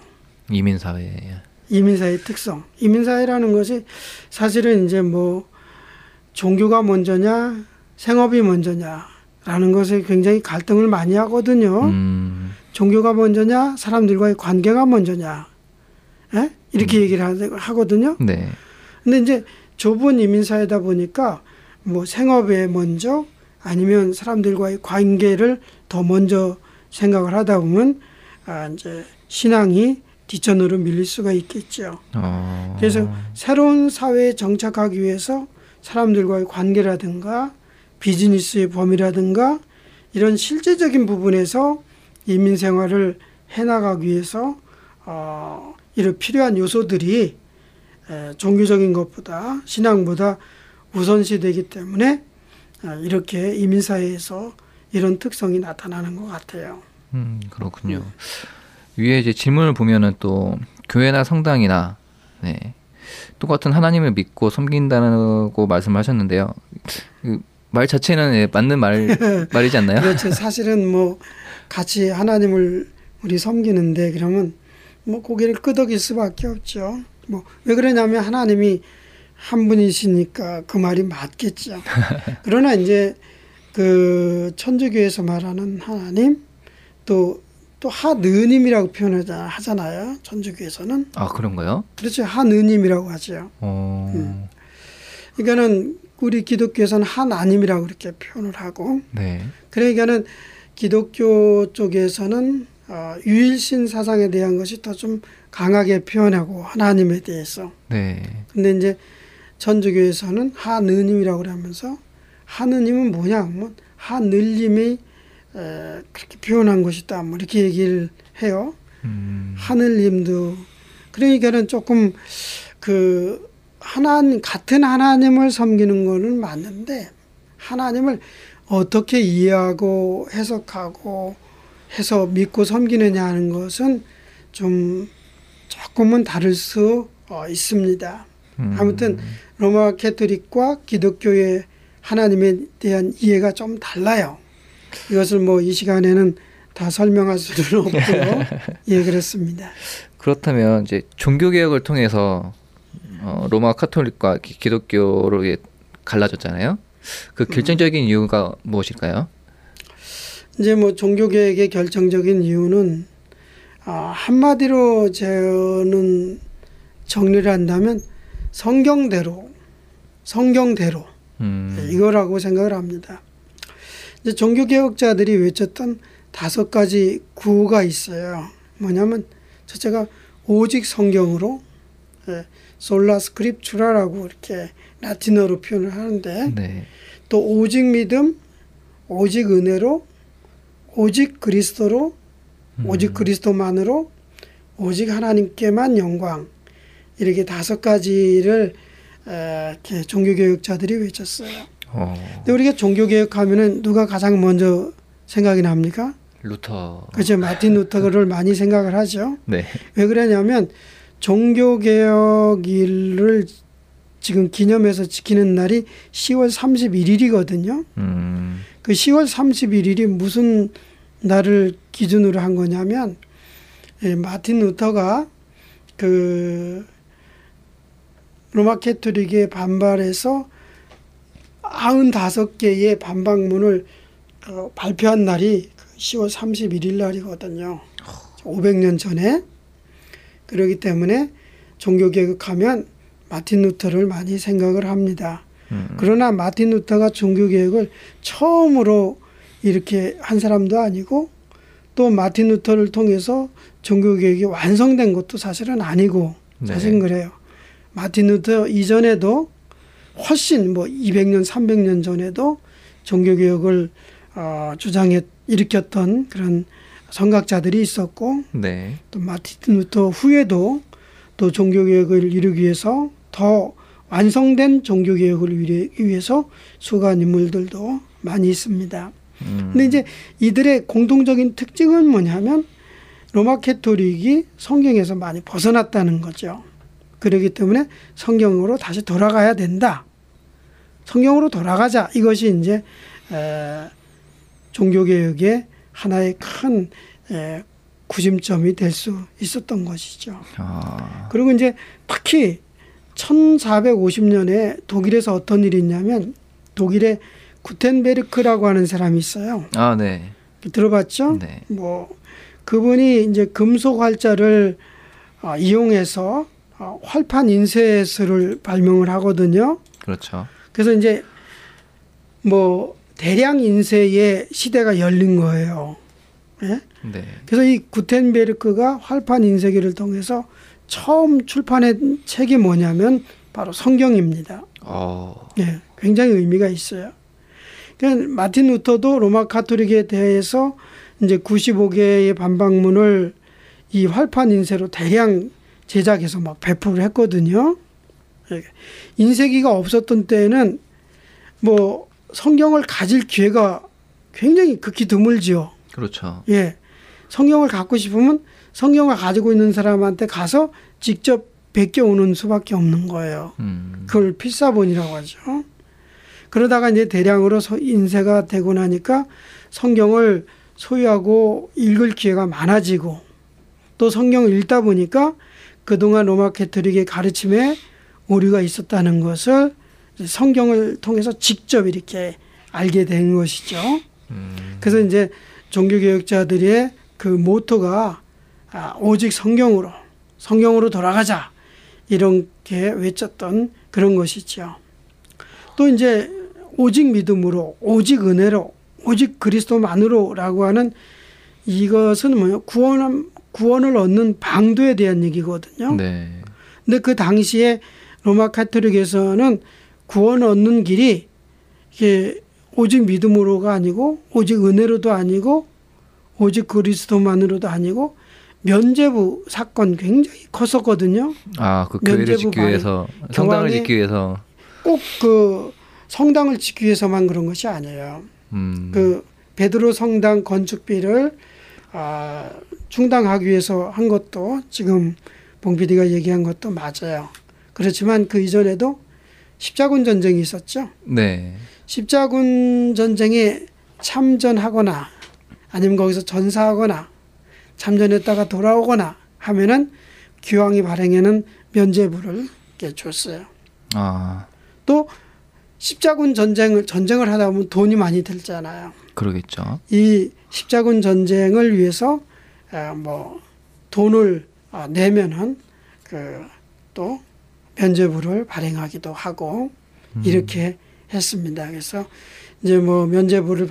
이민사회의 특성. 이민사회라는 것이 사실은 이제 뭐 종교가 먼저냐 생업이 먼저냐라는 것에 굉장히 갈등을 많이 하거든요. 종교가 먼저냐 사람들과의 관계가 먼저냐 이렇게 얘기를 하거든요. 네. 근데 이제 좁은 이민사회다 보니까 뭐 생업에 먼저 아니면 사람들과의 관계를 더 먼저 생각을 하다 보면 이제 신앙이 뒷전으로 밀릴 수가 있겠죠. 그래서 새로운 사회에 정착하기 위해서 사람들과의 관계라든가 비즈니스의 범위라든가 이런 실제적인 부분에서 이민 생활을 해나가기 위해서 이런 필요한 요소들이 종교적인 것보다 신앙보다 우선시되기 때문에 이렇게 이민사회에서 이런 특성이 나타나는 것 같아요. 그렇군요. 위에 이제 질문을 보면은 또 교회나 성당이나 네, 똑같은 하나님을 믿고 섬긴다고 말씀하셨는데요. 그 말 자체는 맞는 말이지 않나요? 그렇죠. 사실은 뭐 같이 하나님을 우리 섬기는데 그러면 뭐 고개를 끄덕일 수밖에 없죠. 뭐 왜 그러냐면 하나님이 한 분이시니까 그 말이 맞겠죠. 그러나 이제 그 천주교에서 말하는 하나님 또 하느님이라고 표현하잖아요. 천주교에서는. 아, 그런가요? 그렇죠. 하느님이라고 하죠. 그러니까는 우리 기독교에서는 하나님이라고 이렇게 표현을 하고. 네. 그러니까는 기독교 쪽에서는 유일신 사상에 대한 것이 더 좀 강하게 표현하고 하나님에 대해서. 네. 근데 이제 천주교에서는 하느님이라고 하면서 하느님은 뭐냐 하면 하늘님이 그렇게 표현한 것이다. 뭐 이렇게 얘기를 해요. 하늘님도 그러니까는 조금 그 하나님 같은 하나님을 섬기는 거는 맞는데 하나님을 어떻게 이해하고 해석하고 해서 믿고 섬기느냐 하는 것은 좀 조금은 다를 수 있습니다. 아무튼 로마 가톨릭과 기독교의 하나님에 대한 이해가 좀 달라요. 이것을 뭐 이 시간에는 다 설명할 수는 없고요. 예, 그렇습니다. 그렇다면 이제 종교 개혁을 통해서 로마 카톨릭과 기독교로 갈라졌잖아요. 그 결정적인 이유가 무엇일까요? 이제 뭐 종교 개혁의 결정적인 이유는 한마디로 저는 정리를 한다면 성경대로 이거라고 생각을 합니다. 이제 종교 개혁자들이 외쳤던 5가지 구호가 있어요. 뭐냐면 첫째가 오직 성경으로, 솔라 스크립추라라고 이렇게 라틴어로 표현을 하는데, 네. 또 오직 믿음, 오직 은혜로, 오직 그리스도로, 오직 그리스도만으로, 오직 하나님께만 영광, 이렇게 5가지를 이렇게 종교개혁자들이 외쳤어요. 근데 우리가 종교개혁하면은 누가 가장 먼저 생각이 납니까? 루터. 그렇죠. 마틴 루터를 많이 생각을 하죠. 네. 왜 그러냐면 종교개혁일을 지금 기념해서 지키는 날이 10월 31일이거든요. 그 10월 31일이 무슨 날을 기준으로 한 거냐면 마틴 루터가 그 로마 가톨릭에 반발해서 95개의 반박문을 발표한 날이 10월 31일 날이거든요. 500년 전에. 그렇기 때문에 종교개혁하면 마틴 루터를 많이 생각을 합니다. 그러나 마틴 루터가 종교개혁을 처음으로 이렇게 한 사람도 아니고 또 마틴 루터를 통해서 종교개혁이 완성된 것도 사실은 아니고 사실은 그래요. 마틴 루터 이전에도 훨씬 뭐 200년, 300년 전에도 종교개혁을 일으켰던 그런 선각자들이 있었고 네. 또 마틴 루터 후에도 또 종교개혁을 이루기 위해서 더 완성된 종교개혁을 위해서 수고한 인물들도 많이 있습니다. 근데 이제 이들의 공통적인 특징은 뭐냐면 로마 가톨릭이 성경에서 많이 벗어났다는 거죠. 그렇기 때문에 성경으로 다시 돌아가야 된다. 성경으로 돌아가자. 이것이 이제 종교개혁의 하나의 큰 구심점이 될 수 있었던 것이죠. 그리고 이제 특히 1450년에 독일에서 어떤 일이 있냐면 독일에 구텐베르크라고 하는 사람이 있어요. 아, 네. 들어봤죠? 네. 뭐 그분이 이제 금속 활자를 이용해서 활판 인쇄술을 발명을 하거든요. 그렇죠. 그래서 이제 뭐 대량 인쇄의 시대가 열린 거예요. 예? 네. 그래서 이 구텐베르크가 활판 인쇄기를 통해서 처음 출판한 책이 뭐냐면 바로 성경입니다. 예, 굉장히 의미가 있어요. 그러니까 마틴 루터도 로마 가톨릭에 대해서 이제 95개의 반박문을 이 활판 인쇄로 대량 제작해서 막 배포를 했거든요. 인쇄기가 없었던 때에는 뭐 성경을 가질 기회가 굉장히 극히 드물지요. 그렇죠. 예. 성경을 갖고 싶으면 성경을 가지고 있는 사람한테 가서 직접 베껴오는 수밖에 없는 거예요. 그걸 필사본이라고 하죠. 그러다가 이제 대량으로 인쇄가 되고 나니까 성경을 소유하고 읽을 기회가 많아지고 또 성경을 읽다 보니까 그동안 로마 가톨릭의 가르침에 오류가 있었다는 것을 성경을 통해서 직접 이렇게 알게 된 것이죠. 그래서 이제 종교개혁자들의 그 모토가 오직 성경으로 돌아가자 이렇게 외쳤던 그런 것이죠. 또 이제 오직 믿음으로, 오직 은혜로, 오직 그리스도만으로라고 하는 이것은 뭐예요? 구원을 얻는 방도에 대한 얘기거든요. 네. 근데 그 당시에 로마 가톨릭에서는 구원 얻는 길이 이게 오직 믿음으로가 아니고 오직 은혜로도 아니고 오직 그리스도만으로도 아니고 면죄부 사건 굉장히 컸었거든요. 그 교회를 면죄부 짓기 위해서, 성당을 교황이 짓기 위해서. 꼭 그 성당을 짓기 위해서만 그런 것이 아니에요. 그 베드로 성당 건축비를 충당하기 위해서 한 것도 지금 봉 PD가 얘기한 것도 맞아요. 그렇지만 그 이전에도 십자군 전쟁이 있었죠. 네. 십자군 전쟁에 참전하거나 아니면 거기서 전사하거나 참전했다가 돌아오거나 하면은 교황이 발행하는 면죄부를 이렇게 줬어요. 또 십자군 전쟁을 하다 보면 돈이 많이 들잖아요. 그러겠죠. 이 십자군 전쟁을 위해서 뭐 돈을 내면은 그 또 면죄부를 발행하기도 하고 이렇게 했습니다. 그래서 이제 뭐 면죄부를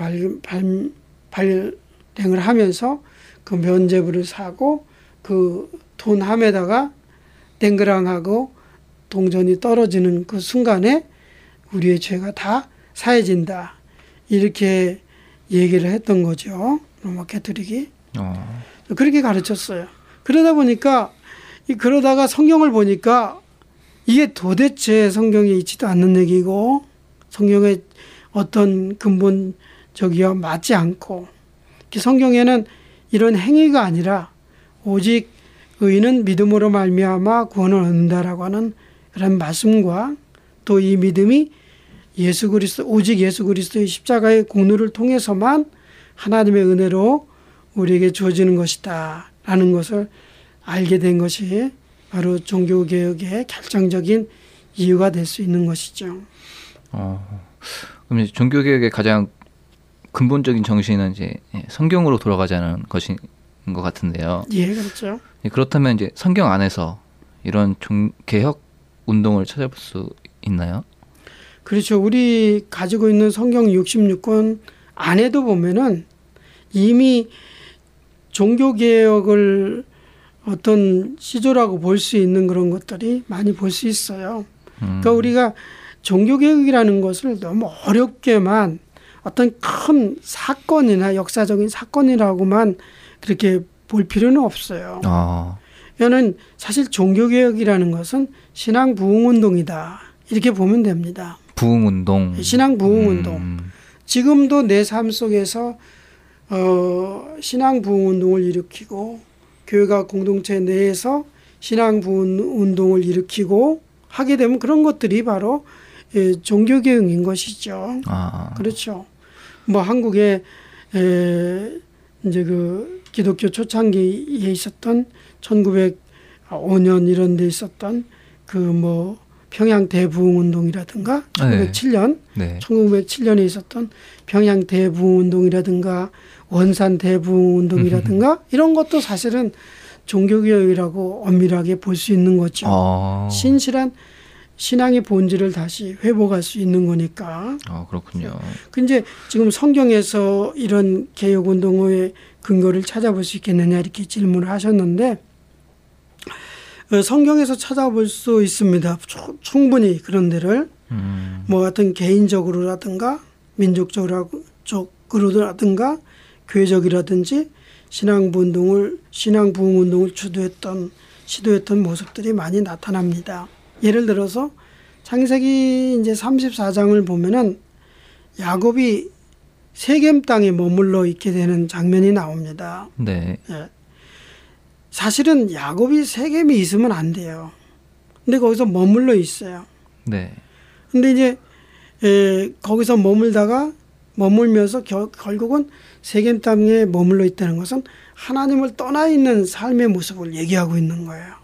발행을 하면서 그 면죄부를 사고 그 돈 함에다가 땡그랑하고 동전이 떨어지는 그 순간에 우리의 죄가 다 사해진다. 이렇게 얘기를 했던 거죠. 로마 캐토릭이. 그렇게 가르쳤어요. 그러다 보니까 그러다가 성경을 보니까 이게 도대체 성경에 있지도 않는 얘기고 성경의 어떤 근본적이와 맞지 않고 성경에는 이런 행위가 아니라 오직 의인은 믿음으로 말미암아 구원을 얻는다라고 하는 그런 말씀과 또 이 믿음이 예수 그리스도 오직 예수 그리스도의 십자가의 공로를 통해서만 하나님의 은혜로 우리에게 주어지는 것이다라는 것을 알게 된 것이 바로 종교개혁의 결정적인 이유가 될 수 있는 것이죠. 그럼 종교개혁의 가장 근본적인 정신은 이제 성경으로 돌아가자는 것인 것 같은데요. 예, 그렇죠. 그렇다면 이제 성경 안에서 이런 개혁 운동을 찾아볼 수 있나요? 그렇죠. 우리 가지고 있는 성경 66권 안에도 보면은 이미 종교개혁을 어떤 시조라고 볼 수 있는 그런 것들이 많이 볼 수 있어요. 그러니까 우리가 종교개혁이라는 것을 너무 어렵게만 어떤 큰 사건이나 역사적인 사건이라고만 그렇게 볼 필요는 없어요. 이거는 사실 종교개혁이라는 것은 신앙 부흥운동이다. 이렇게 보면 됩니다. 부흥운동. 신앙 부흥운동. 지금도 내 삶 속에서 신앙 부흥운동을 일으키고 교회가 공동체 내에서 신앙 부흥운동을 일으키고 하게 되면 그런 것들이 바로 종교개혁인 것이죠. 그렇죠. 뭐 한국에 이제 그 기독교 초창기에 있었던 1905년 이런 데 있었던 그 뭐 평양 대부흥운동이라든가 1907년 네. 1907년에 있었던 평양 대부흥운동이라든가 원산 대부흥운동이라든가 이런 것도 사실은 종교개혁이라고 엄밀하게 볼 수 있는 거죠. 신실한 신앙의 본질을 다시 회복할 수 있는 거니까. 그렇군요. 근데 지금 성경에서 이런 개혁운동의 근거를 찾아볼 수 있겠느냐 이렇게 질문을 하셨는데 성경에서 찾아볼 수 있습니다. 충분히 그런 데를 뭐 어떤 개인적으로라든가 민족적으로라든가 교회적이라든지 신앙 부흥운동을 시도했던 모습들이 많이 나타납니다. 예를 들어서 창세기 이제 34장을 보면은 야곱이 세겜 땅에 머물러 있게 되는 장면이 나옵니다. 네. 예. 사실은 야곱이 세겜에 있으면 안 돼요. 근데 거기서 머물러 있어요. 네. 근데 이제 거기서 머물면서 결국은 세겜 땅에 머물러 있다는 것은 하나님을 떠나 있는 삶의 모습을 얘기하고 있는 거예요.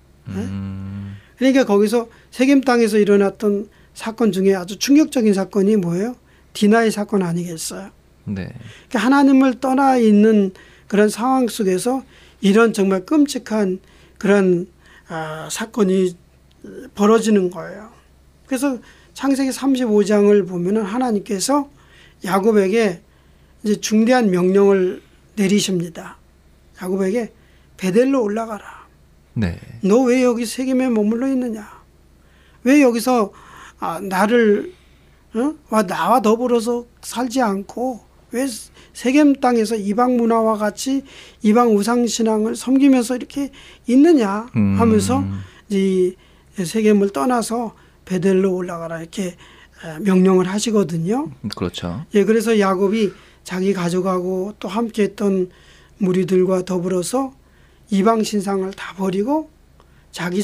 그러니까 거기서 세겜 땅에서 일어났던 사건 중에 아주 충격적인 사건이 뭐예요? 디나의 사건 아니겠어요? 네. 그러니까 하나님을 떠나 있는 그런 상황 속에서 이런 정말 끔찍한 그런 사건이 벌어지는 거예요. 그래서 창세기 35장을 보면은 하나님께서 야곱에게 이제 중대한 명령을 내리십니다. 야곱에게 베델로 올라가라. 네. 너 왜 여기 세겜에 머물러 있느냐? 왜 여기서 나를 나와 더불어서 살지 않고 왜 세겜 땅에서 이방 문화와 같이 이방 우상 신앙을 섬기면서 이렇게 있느냐 하면서 이 세겜을 떠나서 베델로 올라가라 이렇게 명령을 하시거든요. 그렇죠. 예, 그래서 야곱이 자기 가족하고 또 함께했던 무리들과 더불어서 이방 신상을 다 버리고 자기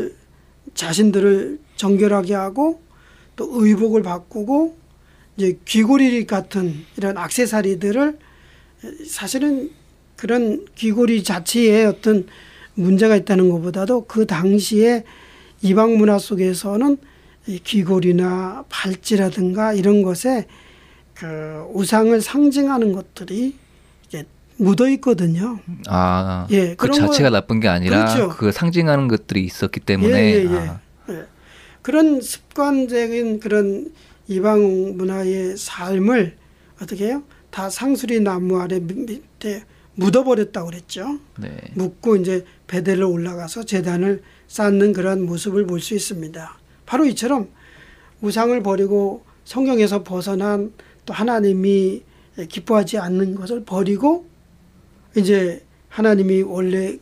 자신들을 정결하게 하고 또 의복을 바꾸고 이제 귀고리 같은 이런 액세서리들을 사실은 그런 귀고리 자체에 어떤 문제가 있다는 것보다도 그 당시에 이방 문화 속에서는 이 귀고리나 팔찌라든가 이런 것에 그 우상을 상징하는 것들이 이게 묻어 있거든요. 아, 예, 그 그런 자체가 나쁜 게 아니라 그렇죠. 그 상징하는 것들이 있었기 때문에 예. 그런 습관적인 그런 이방 문화의 삶을 어떻게 해요? 다 상수리 나무 아래 밑에 묻어버렸다고 그랬죠. 네. 묻고 이제 베델로 올라가서 제단을 쌓는 그런 모습을 볼 수 있습니다. 바로 이처럼 우상을 버리고 성경에서 벗어난 또 하나님이 기뻐하지 않는 것을 버리고 이제 하나님이 원래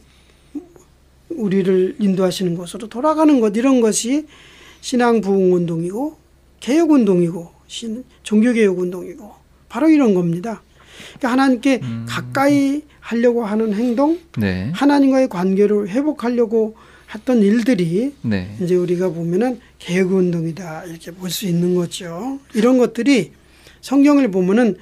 우리를 인도하시는 것으로 돌아가는 것, 이런 것이 신앙 부흥 운동이고 개혁 운동이고 종교 개혁 운동이고 바로 이런 겁니다. 그러니까 하나님께 가까이 하려고 하는 행동, 네. 하나님과의 관계를 회복하려고 했던 일들이 네. 이제 우리가 보면은 개혁 운동이다 이렇게 볼 수 있는 거죠. 이런 것들이 성경을 보면은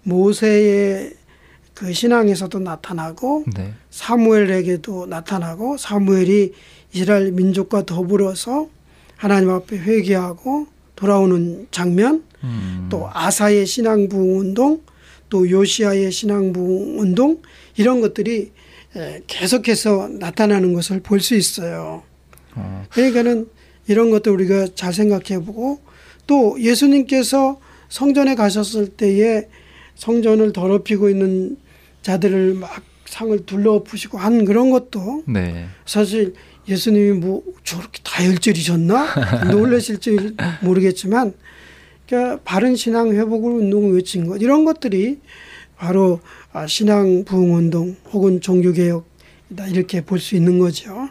모세의 그 신앙에서도 나타나고 네. 사무엘에게도 나타나고 사무엘이 이스라엘 민족과 더불어서 하나님 앞에 회개하고 돌아오는 장면, 또 아사의 신앙 부흥 운동, 또 요시아의 신앙 부흥 운동, 이런 것들이 계속해서 나타나는 것을 볼 수 있어요. 그러니까는 이런 것도 우리가 잘 생각해 보고, 또 예수님께서 성전에 가셨을 때에 성전을 더럽히고 있는 자들을 막 상을 둘러엎으시고 한 그런 것도 네. 사실 예수님이 뭐 저렇게 다혈질이셨나 놀라실지 모르겠지만, 그러니까 바른 신앙 회복을 운동을 외친 것, 이런 것들이 바로 신앙 부흥 운동 혹은 종교 개혁이다 이렇게 볼 수 있는 거죠.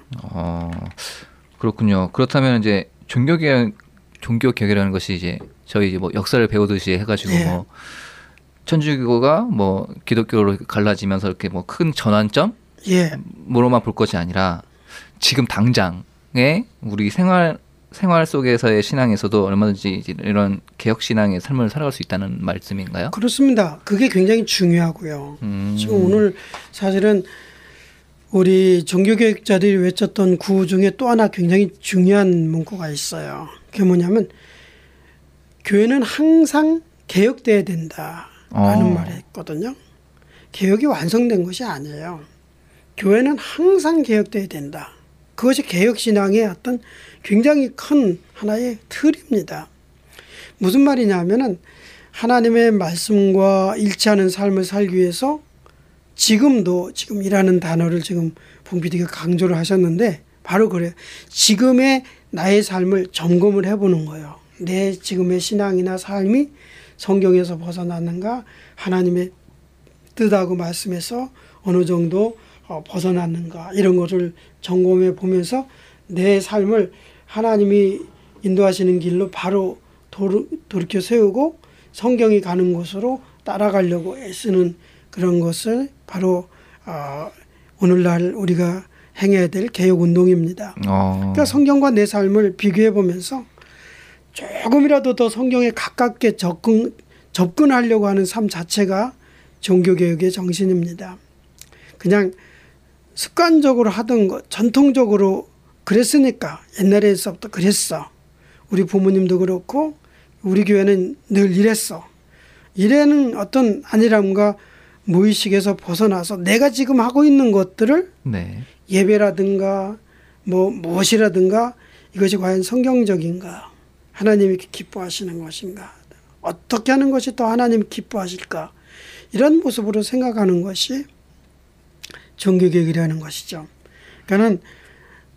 그렇군요. 그렇다면 이제 종교 개혁이라는 것이 이제 저희 이제 뭐 역사를 배우듯이 해가지고 예. 뭐 천주교가 뭐 기독교로 갈라지면서 이렇게 뭐 큰 전환점 예, 으로만 볼 것이 아니라 지금 당장의 우리 생활 속에서의 신앙에서도 얼마든지 이제 이런 개혁 신앙의 삶을 살아갈 수 있다는 말씀인가요? 그렇습니다. 그게 굉장히 중요하고요. 지금 오늘 사실은 우리 종교개혁자들이 외쳤던 구호 중에 또 하나 굉장히 중요한 문구가 있어요. 그게 뭐냐면 교회는 항상 개혁돼야 된다라는 말이 있거든요. 개혁이 완성된 것이 아니에요. 교회는 항상 개혁돼야 된다. 그것이 개혁신앙의 어떤 굉장히 큰 하나의 틀입니다. 무슨 말이냐면은 하나님의 말씀과 일치하는 삶을 살기 위해서 지금이라는 단어를 지금 봉 PD가 강조를 하셨는데 바로 그래요. 지금의 나의 삶을 점검을 해보는 거예요. 내 지금의 신앙이나 삶이 성경에서 벗어났는가, 하나님의 뜻하고 말씀에서 어느 정도 벗어났는가, 이런 것을 점검해 보면서 내 삶을 하나님이 인도하시는 길로 바로 돌이켜 세우고 성경이 가는 곳으로 따라가려고 애쓰는 그런 것을 바로 오늘날 우리가 행해야 될 개혁운동입니다. 그러니까 성경과 내 삶을 비교해 보면서 조금이라도 더 성경에 가깝게 접근하려고 하는 삶 자체가 종교개혁의 정신입니다. 그냥 습관적으로 하던 것, 전통적으로 그랬으니까, 옛날에서부터 그랬어. 우리 부모님도 그렇고 우리 교회는 늘 이랬어. 이래는 어떤 안일함과 무의식에서 벗어나서 내가 지금 하고 있는 것들을 네. 예배라든가 무엇이라든가 이것이 과연 성경적인가, 하나님이 기뻐하시는 것인가, 어떻게 하는 것이 또 하나님이 기뻐하실까, 이런 모습으로 생각하는 것이 종교개혁이라는 것이죠. 그러니까는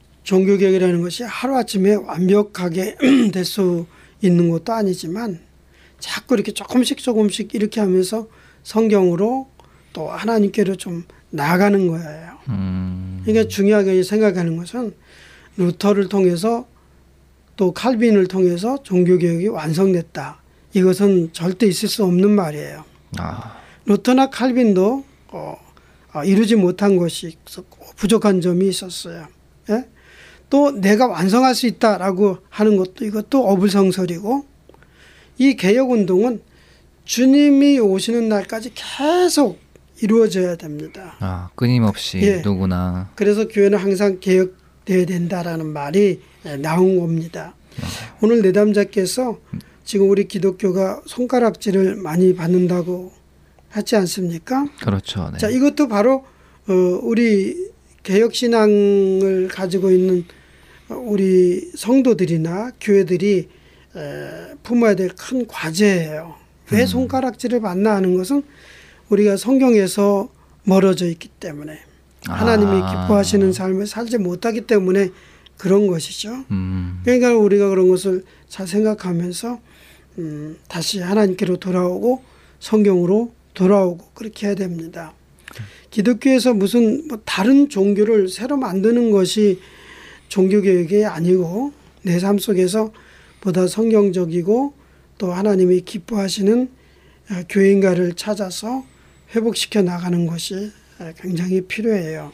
종교개혁이라는 것이 하루아침에 완벽하게 될 수 있는 것도 아니지만 자꾸 이렇게 조금씩 이렇게 하면서 성경으로 또 하나님께로 좀 나아가는 거예요. 그러니까 중요하게 생각하는 것은 루터를 통해서 또 칼빈을 통해서 종교개혁이 완성됐다. 이것은 절대 있을 수 없는 말이에요. 루터나 칼빈도 이루지 못한 것이 있었고 부족한 점이 있었어요. 예? 또 내가 완성할 수 있다라고 하는 것도 이것도 어불성설이고 이 개혁운동은 주님이 오시는 날까지 계속 이루어져야 됩니다. 끊임없이 예. 누구나. 그래서 교회는 항상 개혁되어야 된다라는 말이 나온 겁니다. 오늘 내담자께서 지금 우리 기독교가 손가락질을 많이 받는다고 하지 않습니까? 그렇죠. 네. 자, 이것도 바로 우리 개혁신앙을 가지고 있는 우리 성도들이나 교회들이 품어야 될 큰 과제예요. 왜 손가락질을 받나 하는 것은 우리가 성경에서 멀어져 있기 때문에 하나님이 기뻐하시는 삶을 살지 못하기 때문에 그런 것이죠. 그러니까 우리가 그런 것을 잘 생각하면서 다시 하나님께로 돌아오고 성경으로 돌아오고 그렇게 해야 됩니다. 기독교에서 무슨 뭐 다른 종교를 새로 만드는 것이 종교개혁이 아니고 내 삶 속에서 보다 성경적이고 또 하나님이 기뻐하시는 교인가를 찾아서 회복시켜 나가는 것이 굉장히 필요해요.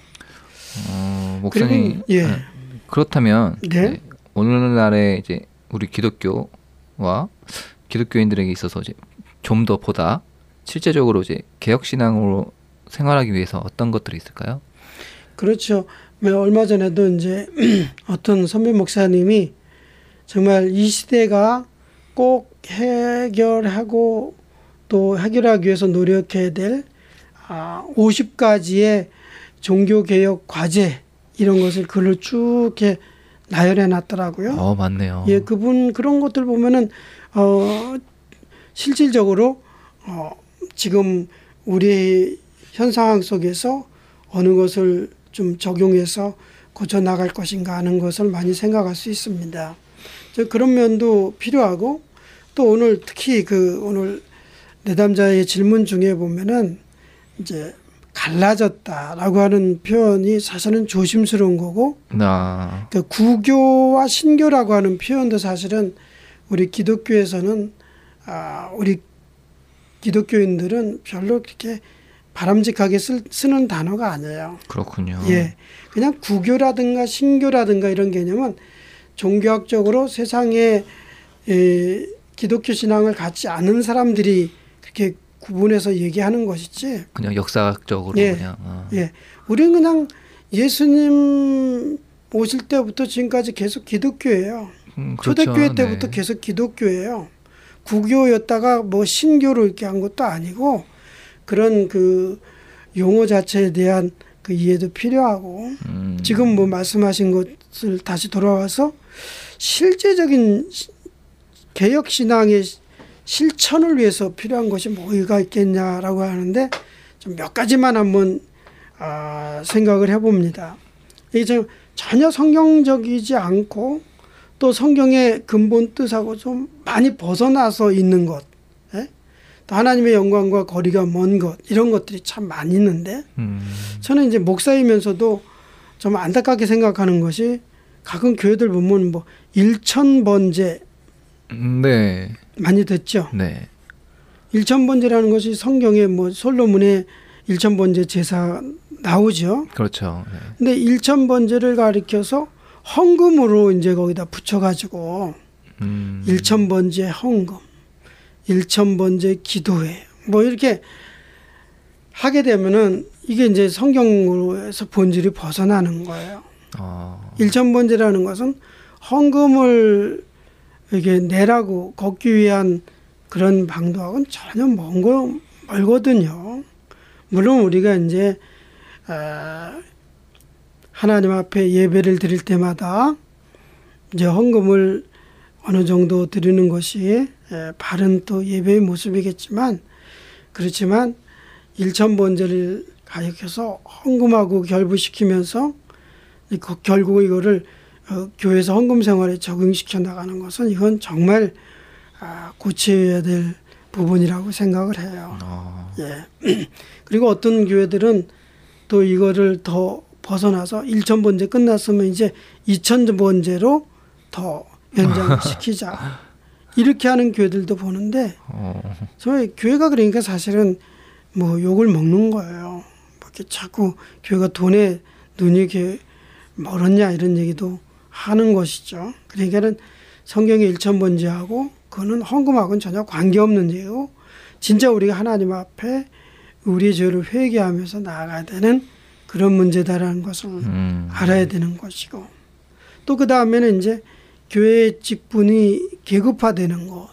목사님, 그리고, 그렇다면 네. 오늘날의 이제 우리 기독교와 기독교인들에게 있어서 이제 좀 더 보다 실제적으로 이제 개혁 신앙으로 생활하기 위해서 어떤 것들이 있을까요? 그렇죠. 얼마 전에도 이제 어떤 선배 목사님이 정말 이 시대가 꼭 해결하고 또 해결하기 위해서 노력해야 될 50가지의 종교개혁 과제 이런 것을 글을 쭉 이렇게 나열해 놨더라고요. 맞네요. 예, 그분 그런 것들 보면은 실질적으로 지금 우리 현 상황 속에서 어느 것을 좀 적용해서 고쳐 나갈 것인가 하는 것을 많이 생각할 수 있습니다. 그런 면도 필요하고 또 오늘 특히 오늘 내담자의 질문 중에 보면은 이제 갈라졌다라고 하는 표현이 사실은 조심스러운 거고 그 구교와 신교라고 하는 표현도 사실은 우리 기독교에서는 우리 기독교인들은 별로 그렇게 바람직하게 쓰는 단어가 아니에요. 그렇군요. 예, 그냥 구교라든가 신교라든가 이런 개념은 종교학적으로 세상에 기독교 신앙을 갖지 않은 사람들이 그렇게 구분해서 얘기하는 것이지. 그냥 역사적으로 그냥. 예, 우리는 그냥 예수님 오실 때부터 지금까지 계속 기독교예요. 그렇죠. 초대교회 때부터 계속 기독교예요. 구교였다가 뭐 신교로 이렇게 한 것도 아니고 그런 그 용어 자체에 대한 그 이해도 필요하고 지금 뭐 말씀하신 것을 다시 돌아와서 실제적인 개혁 신앙의 실천을 위해서 필요한 것이 뭐가 있겠냐라고 하는데 좀 몇 가지만 한번 생각을 해봅니다. 이게 전혀 성경적이지 않고 또 성경의 근본 뜻하고 좀 많이 벗어나서 있는 것, 또 하나님의 영광과 거리가 먼 것 이런 것들이 참 많이 있는데 저는 이제 목사이면서도 좀 안타깝게 생각하는 것이 가끔 교회들 보면 뭐 일천번제 네. 많이 듣죠. 네. 일천번제라는 것이 성경에 뭐 솔로몬의 일천번제 제사 나오죠. 그렇죠. 네. 근데 일천번제를 가리켜서 헌금으로 이제 거기다 붙여가지고 일천번제 헌금, 일천번제 기도회 뭐 이렇게 하게 되면은 이게 이제 성경으로해서 본질이 벗어나는 거예요. 일천번제라는 것은 헌금을 이게 내라고 걷기 위한 그런 방도하고는 전혀 멀거든요. 물론 우리가 이제 하나님 앞에 예배를 드릴 때마다 이제 헌금을 어느 정도 드리는 것이 바른 또 예배의 모습이겠지만 그렇지만 일천번제를 가리켜서 헌금하고 결부시키면서 결국 이거를 교회에서 헌금 생활에 적용시켜 나가는 것은 이건 정말 고쳐야 될 부분이라고 생각을 해요. 예. 그리고 어떤 교회들은 또 이거를 더 벗어나서 1,000번째 끝났으면 이제 2,000번째로 더 연장시키자. 이렇게 하는 교회들도 보는데 저희 교회가 그러니까 사실은 뭐 욕을 먹는 거예요. 이렇게 자꾸 교회가 돈에 눈이 이렇게 멀었냐 이런 얘기도 하는 것이죠. 그러니까는 성경의 1,000번째하고 그거는 헌금하고는 전혀 관계없는 얘기고 진짜 우리가 하나님 앞에 우리의 죄를 회개하면서 나아가야 되는 그런 문제다라는 것을 알아야 되는 것이고 또 그 다음에는 이제 교회 직분이 계급화되는 것.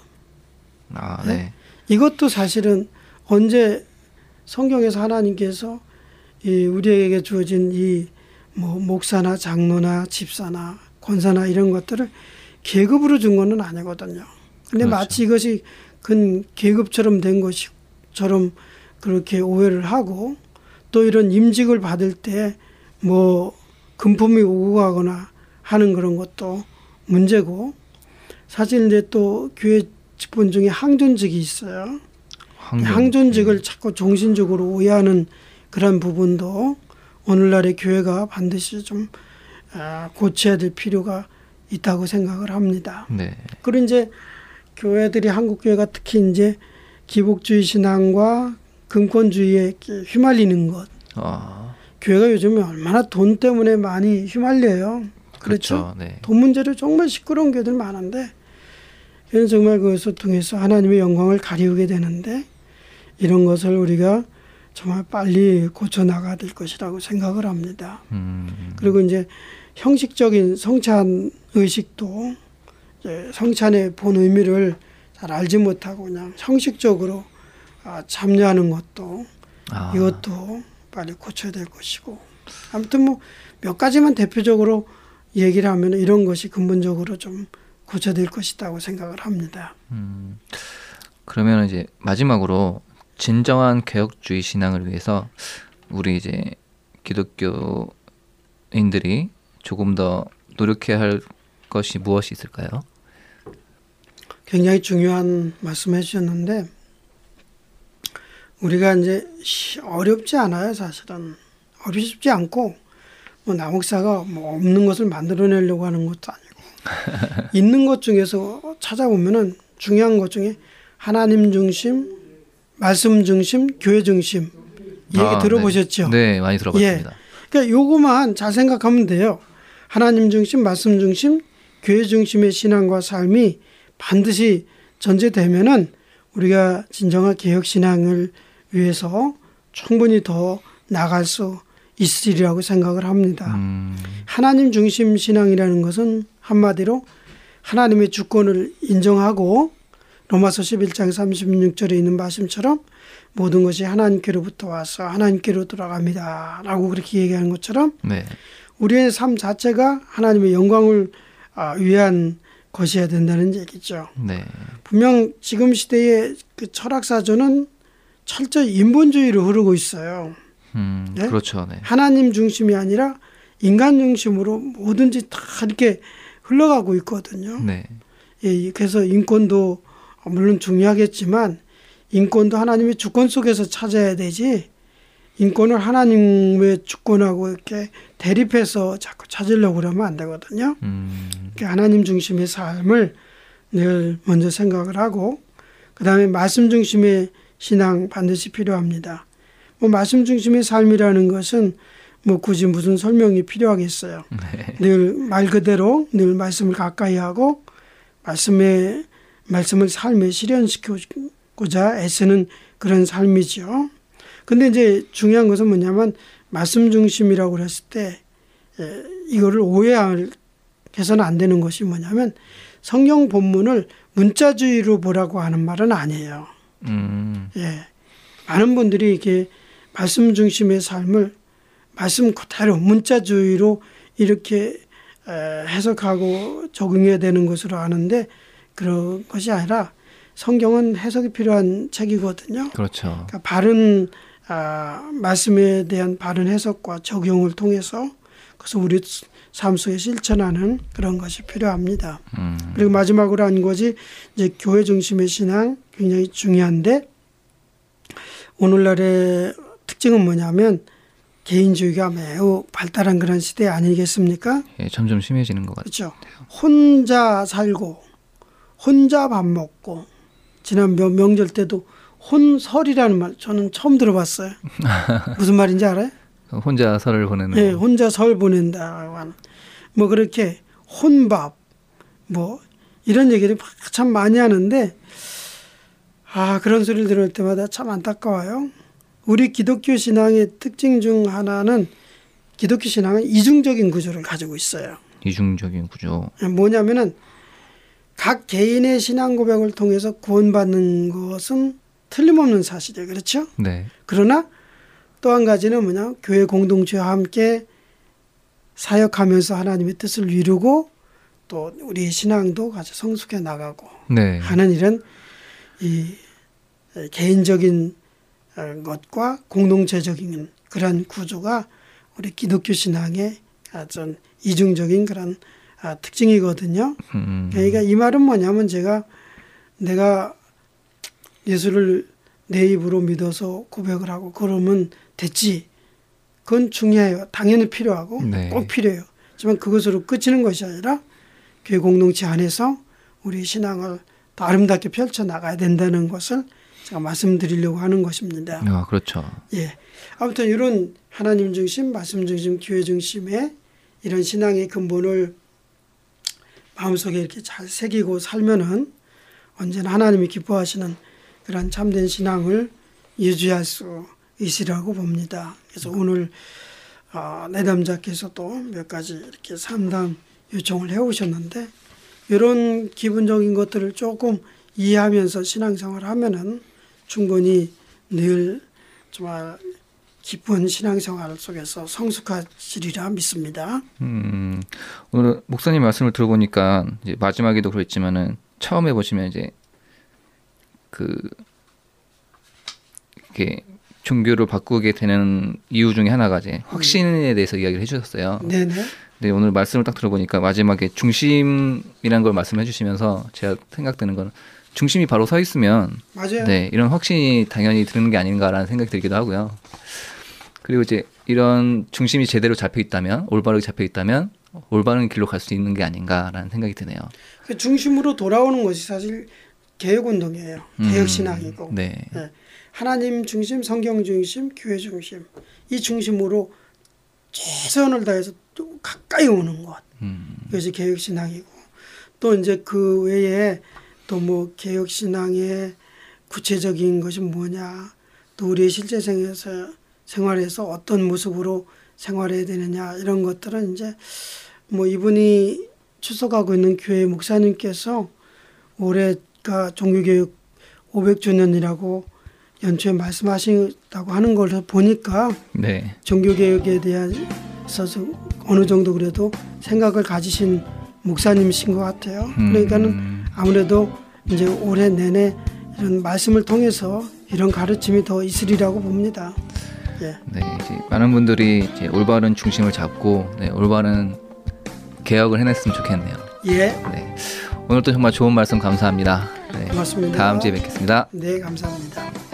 네. 이것도 사실은 언제 성경에서 하나님께서 우리에게 주어진 이 뭐 목사나 장로나 집사나 권사나 이런 것들을 계급으로 준 것은 아니거든요. 근데 그렇죠. 마치 이것이 큰 계급처럼 된 것처럼 그렇게 오해를 하고 또 이런 임직을 받을 때 뭐 금품이 오고 가거나 하는 그런 것도 문제고 사실 이제 또 교회 직분 중에 항존직이 있어요. 항존직을 자꾸 종신적으로 오해하는 그런 부분도 오늘날의 교회가 반드시 좀 고쳐야 될 필요가 있다고 생각을 합니다. 네. 그리고 이제 교회들이 한국 교회가 특히 이제 기복주의 신앙과 금권주의에 휘말리는 것. 교회가 요즘에 얼마나 돈 때문에 많이 휘말려요. 그렇죠. 네. 돈 문제로 정말 시끄러운 교회들 많은데 교회는 정말 그것을 통해서 하나님의 영광을 가리우게 되는데 이런 것을 우리가 정말 빨리 고쳐 나가야 될 것이라고 생각을 합니다. 그리고 이제 형식적인 성찬 의식도 이제 성찬의 본 의미를 잘 알지 못하고 그냥 형식적으로 참여하는 것도 이것도 빨리 고쳐야 될 것이고 아무튼 뭐 몇 가지만 대표적으로 얘기를 하면 이런 것이 근본적으로 좀 고쳐야 될 것이라고 생각을 합니다. 그러면 이제 마지막으로 진정한 개혁주의 신앙을 위해서 우리 이제 기독교인들이 조금 더 노력해야 할 것이 무엇이 있을까요? 굉장히 중요한 말씀해 주셨는데 우리가 이제 어렵지 않아요. 사실은 어렵지 않고 뭐 남목사가 뭐 없는 것을 만들어내려고 하는 것도 아니고 있는 것 중에서 찾아보면은 중요한 것 중에 하나님 중심, 말씀 중심, 교회 중심 이 얘기 들어보셨죠? 네, 많이 들어봤습니다. 예. 그러니까 요거만 잘 생각하면 돼요. 하나님 중심, 말씀 중심, 교회 중심의 신앙과 삶이 반드시 전제되면은 우리가 진정한 개혁 신앙을 위해서 충분히 더 나갈 수 있으리라고 생각을 합니다. 하나님 중심 신앙이라는 것은 한마디로 하나님의 주권을 인정하고 로마서 11장 36절에 있는 말씀처럼 모든 것이 하나님께로부터 와서 하나님께로 돌아갑니다 라고 그렇게 얘기하는 것처럼 네. 우리의 삶 자체가 하나님의 영광을 위한 것이어야 된다는 얘기죠. 네. 분명 지금 시대의 그 철학사조는 철저히 인본주의로 흐르고 있어요. 네? 그렇죠. 네. 하나님 중심이 아니라 인간 중심으로 뭐든지 다 이렇게 흘러가고 있거든요. 네. 예, 그래서 인권도 물론 중요하겠지만 인권도 하나님의 주권 속에서 찾아야 되지 인권을 하나님의 주권하고 이렇게 대립해서 자꾸 찾으려고 그러면 안 되거든요. 하나님 중심의 삶을 늘 먼저 생각을 하고 그 다음에 말씀 중심의 신앙 반드시 필요합니다. 뭐 말씀 중심의 삶이라는 것은 뭐 굳이 무슨 설명이 필요하겠어요. 네. 늘 말 그대로 늘 말씀을 가까이 하고 말씀을 삶에 실현시키고자 애쓰는 그런 삶이죠. 근데 이제 중요한 것은 뭐냐면 말씀 중심이라고 그랬을 때 이거를 오해해서는 안 되는 것이 뭐냐면 성경 본문을 문자주의로 보라고 하는 말은 아니에요. 예, 많은 분들이 이렇게 말씀 중심의 삶을 말씀 그대로 문자주의로 이렇게 해석하고 적용해야 되는 것으로 아는데 그런 것이 아니라 성경은 해석이 필요한 책이거든요. 그렇죠. 그러니까 바른 말씀에 대한 바른 해석과 적용을 통해서 그래서 우리 삶 속에 실천하는 그런 것이 필요합니다. 그리고 마지막으로 한 것이 이제 교회 중심의 신앙 굉장히 중요한데 오늘날의 특징은 뭐냐면 개인주의가 매우 발달한 그런 시대 아니겠습니까? 예, 점점 심해지는 것 같아요. 그렇죠. 혼자 살고 혼자 밥 먹고 지난 명절 때도 혼설이라는 말 저는 처음 들어봤어요. 무슨 말인지 알아요? 혼자 설을 보내는. 네, 혼자 설 보낸다고 하는 뭐 그렇게 혼밥 뭐 이런 얘기를 참 많이 하는데 그런 소리를 들을 때마다 참 안타까워요. 우리 기독교 신앙의 특징 중 하나는 기독교 신앙은 이중적인 구조를 가지고 있어요. 이중적인 구조. 뭐냐면은 각 개인의 신앙 고백을 통해서 구원받는 것은 틀림없는 사실이에요. 그렇죠? 네. 그러나 또 한 가지는 뭐냐? 교회 공동체와 함께 사역하면서 하나님의 뜻을 이루고 또 우리 신앙도 같이 성숙해 나가고 네. 하는 이런 이 개인적인 것과 공동체적인 그런 구조가 우리 기독교 신앙의 아주 이중적인 그런 특징이거든요. 그러니까 이 말은 뭐냐면 내가 예수를 내 입으로 믿어서 고백을 하고 그러면 됐지. 그건 중요해요. 당연히 필요하고 네. 꼭 필요해요. 하지만 그것으로 끝이는 것이 아니라 교회 공동체 안에서 우리 신앙을 더 아름답게 펼쳐나가야 된다는 것을 제가 말씀드리려고 하는 것입니다. 그렇죠. 예. 아무튼 이런 하나님 중심, 말씀 중심, 교회 중심의 이런 신앙의 근본을 마음속에 이렇게 잘 새기고 살면은 언제나 하나님이 기뻐하시는 그런 참된 신앙을 유지할 수 있으라고 봅니다. 그래서 오늘 내담자께서도 몇 가지 이렇게 상담 요청을 해오셨는데 이런 기본적인 것들을 조금 이해하면서 신앙생활을 하면은 충분히 늘 정말 기쁜 신앙생활 속에서 성숙하시리라 믿습니다. 오늘 목사님 말씀을 들어보니까 이제 마지막에도 그랬지만은 처음에 보시면 이제 이렇게 종교를 바꾸게 되는 이유 중에 하나가 이제 확신에 대해서 이야기를 해주셨어요. 네네. 근데 오늘 말씀을 딱 들어보니까 마지막에 중심이라는 걸 말씀해 주시면서 제가 생각드는 건 중심이 바로 서 있으면 맞아요. 네, 이런 확신이 당연히 드는 게 아닌가라는 생각이 들기도 하고요. 그리고 이제 이런 중심이 제대로 잡혀 있다면 올바르게 잡혀 있다면 올바른 길로 갈 수 있는 게 아닌가라는 생각이 드네요. 그 중심으로 돌아오는 것이 사실 개혁운동이에요. 개혁신앙이고 네. 네. 하나님 중심, 성경 중심, 교회 중심 이 중심으로 최선을 다해서 또 가까이 오는 것 그것이 개혁신앙이고 또 이제 그 외에 또 뭐 개혁신앙의 구체적인 것이 뭐냐 또 우리의 실제 생활에서 어떤 모습으로 생활해야 되느냐 이런 것들은 이제 뭐 이분이 출석하고 있는 교회 목사님께서 올해가 종교개혁 500주년이라고 연초에 말씀하신다고 하는 걸 보니까 네. 종교개혁에 대해서 어느 정도 그래도 생각을 가지신 목사님이신 것 같아요. 그러니까는 아무래도 이제 올해 내내 이런 말씀을 통해서 이런 가르침이 더 있으리라고 봅니다. 예. 네, 이제 많은 분들이 이제 올바른 중심을 잡고 네, 올바른 개혁을 해냈으면 좋겠네요. 예. 네, 오늘 또 정말 좋은 말씀 감사합니다. 네, 고맙습니다. 다음 주에 뵙겠습니다. 네, 감사합니다.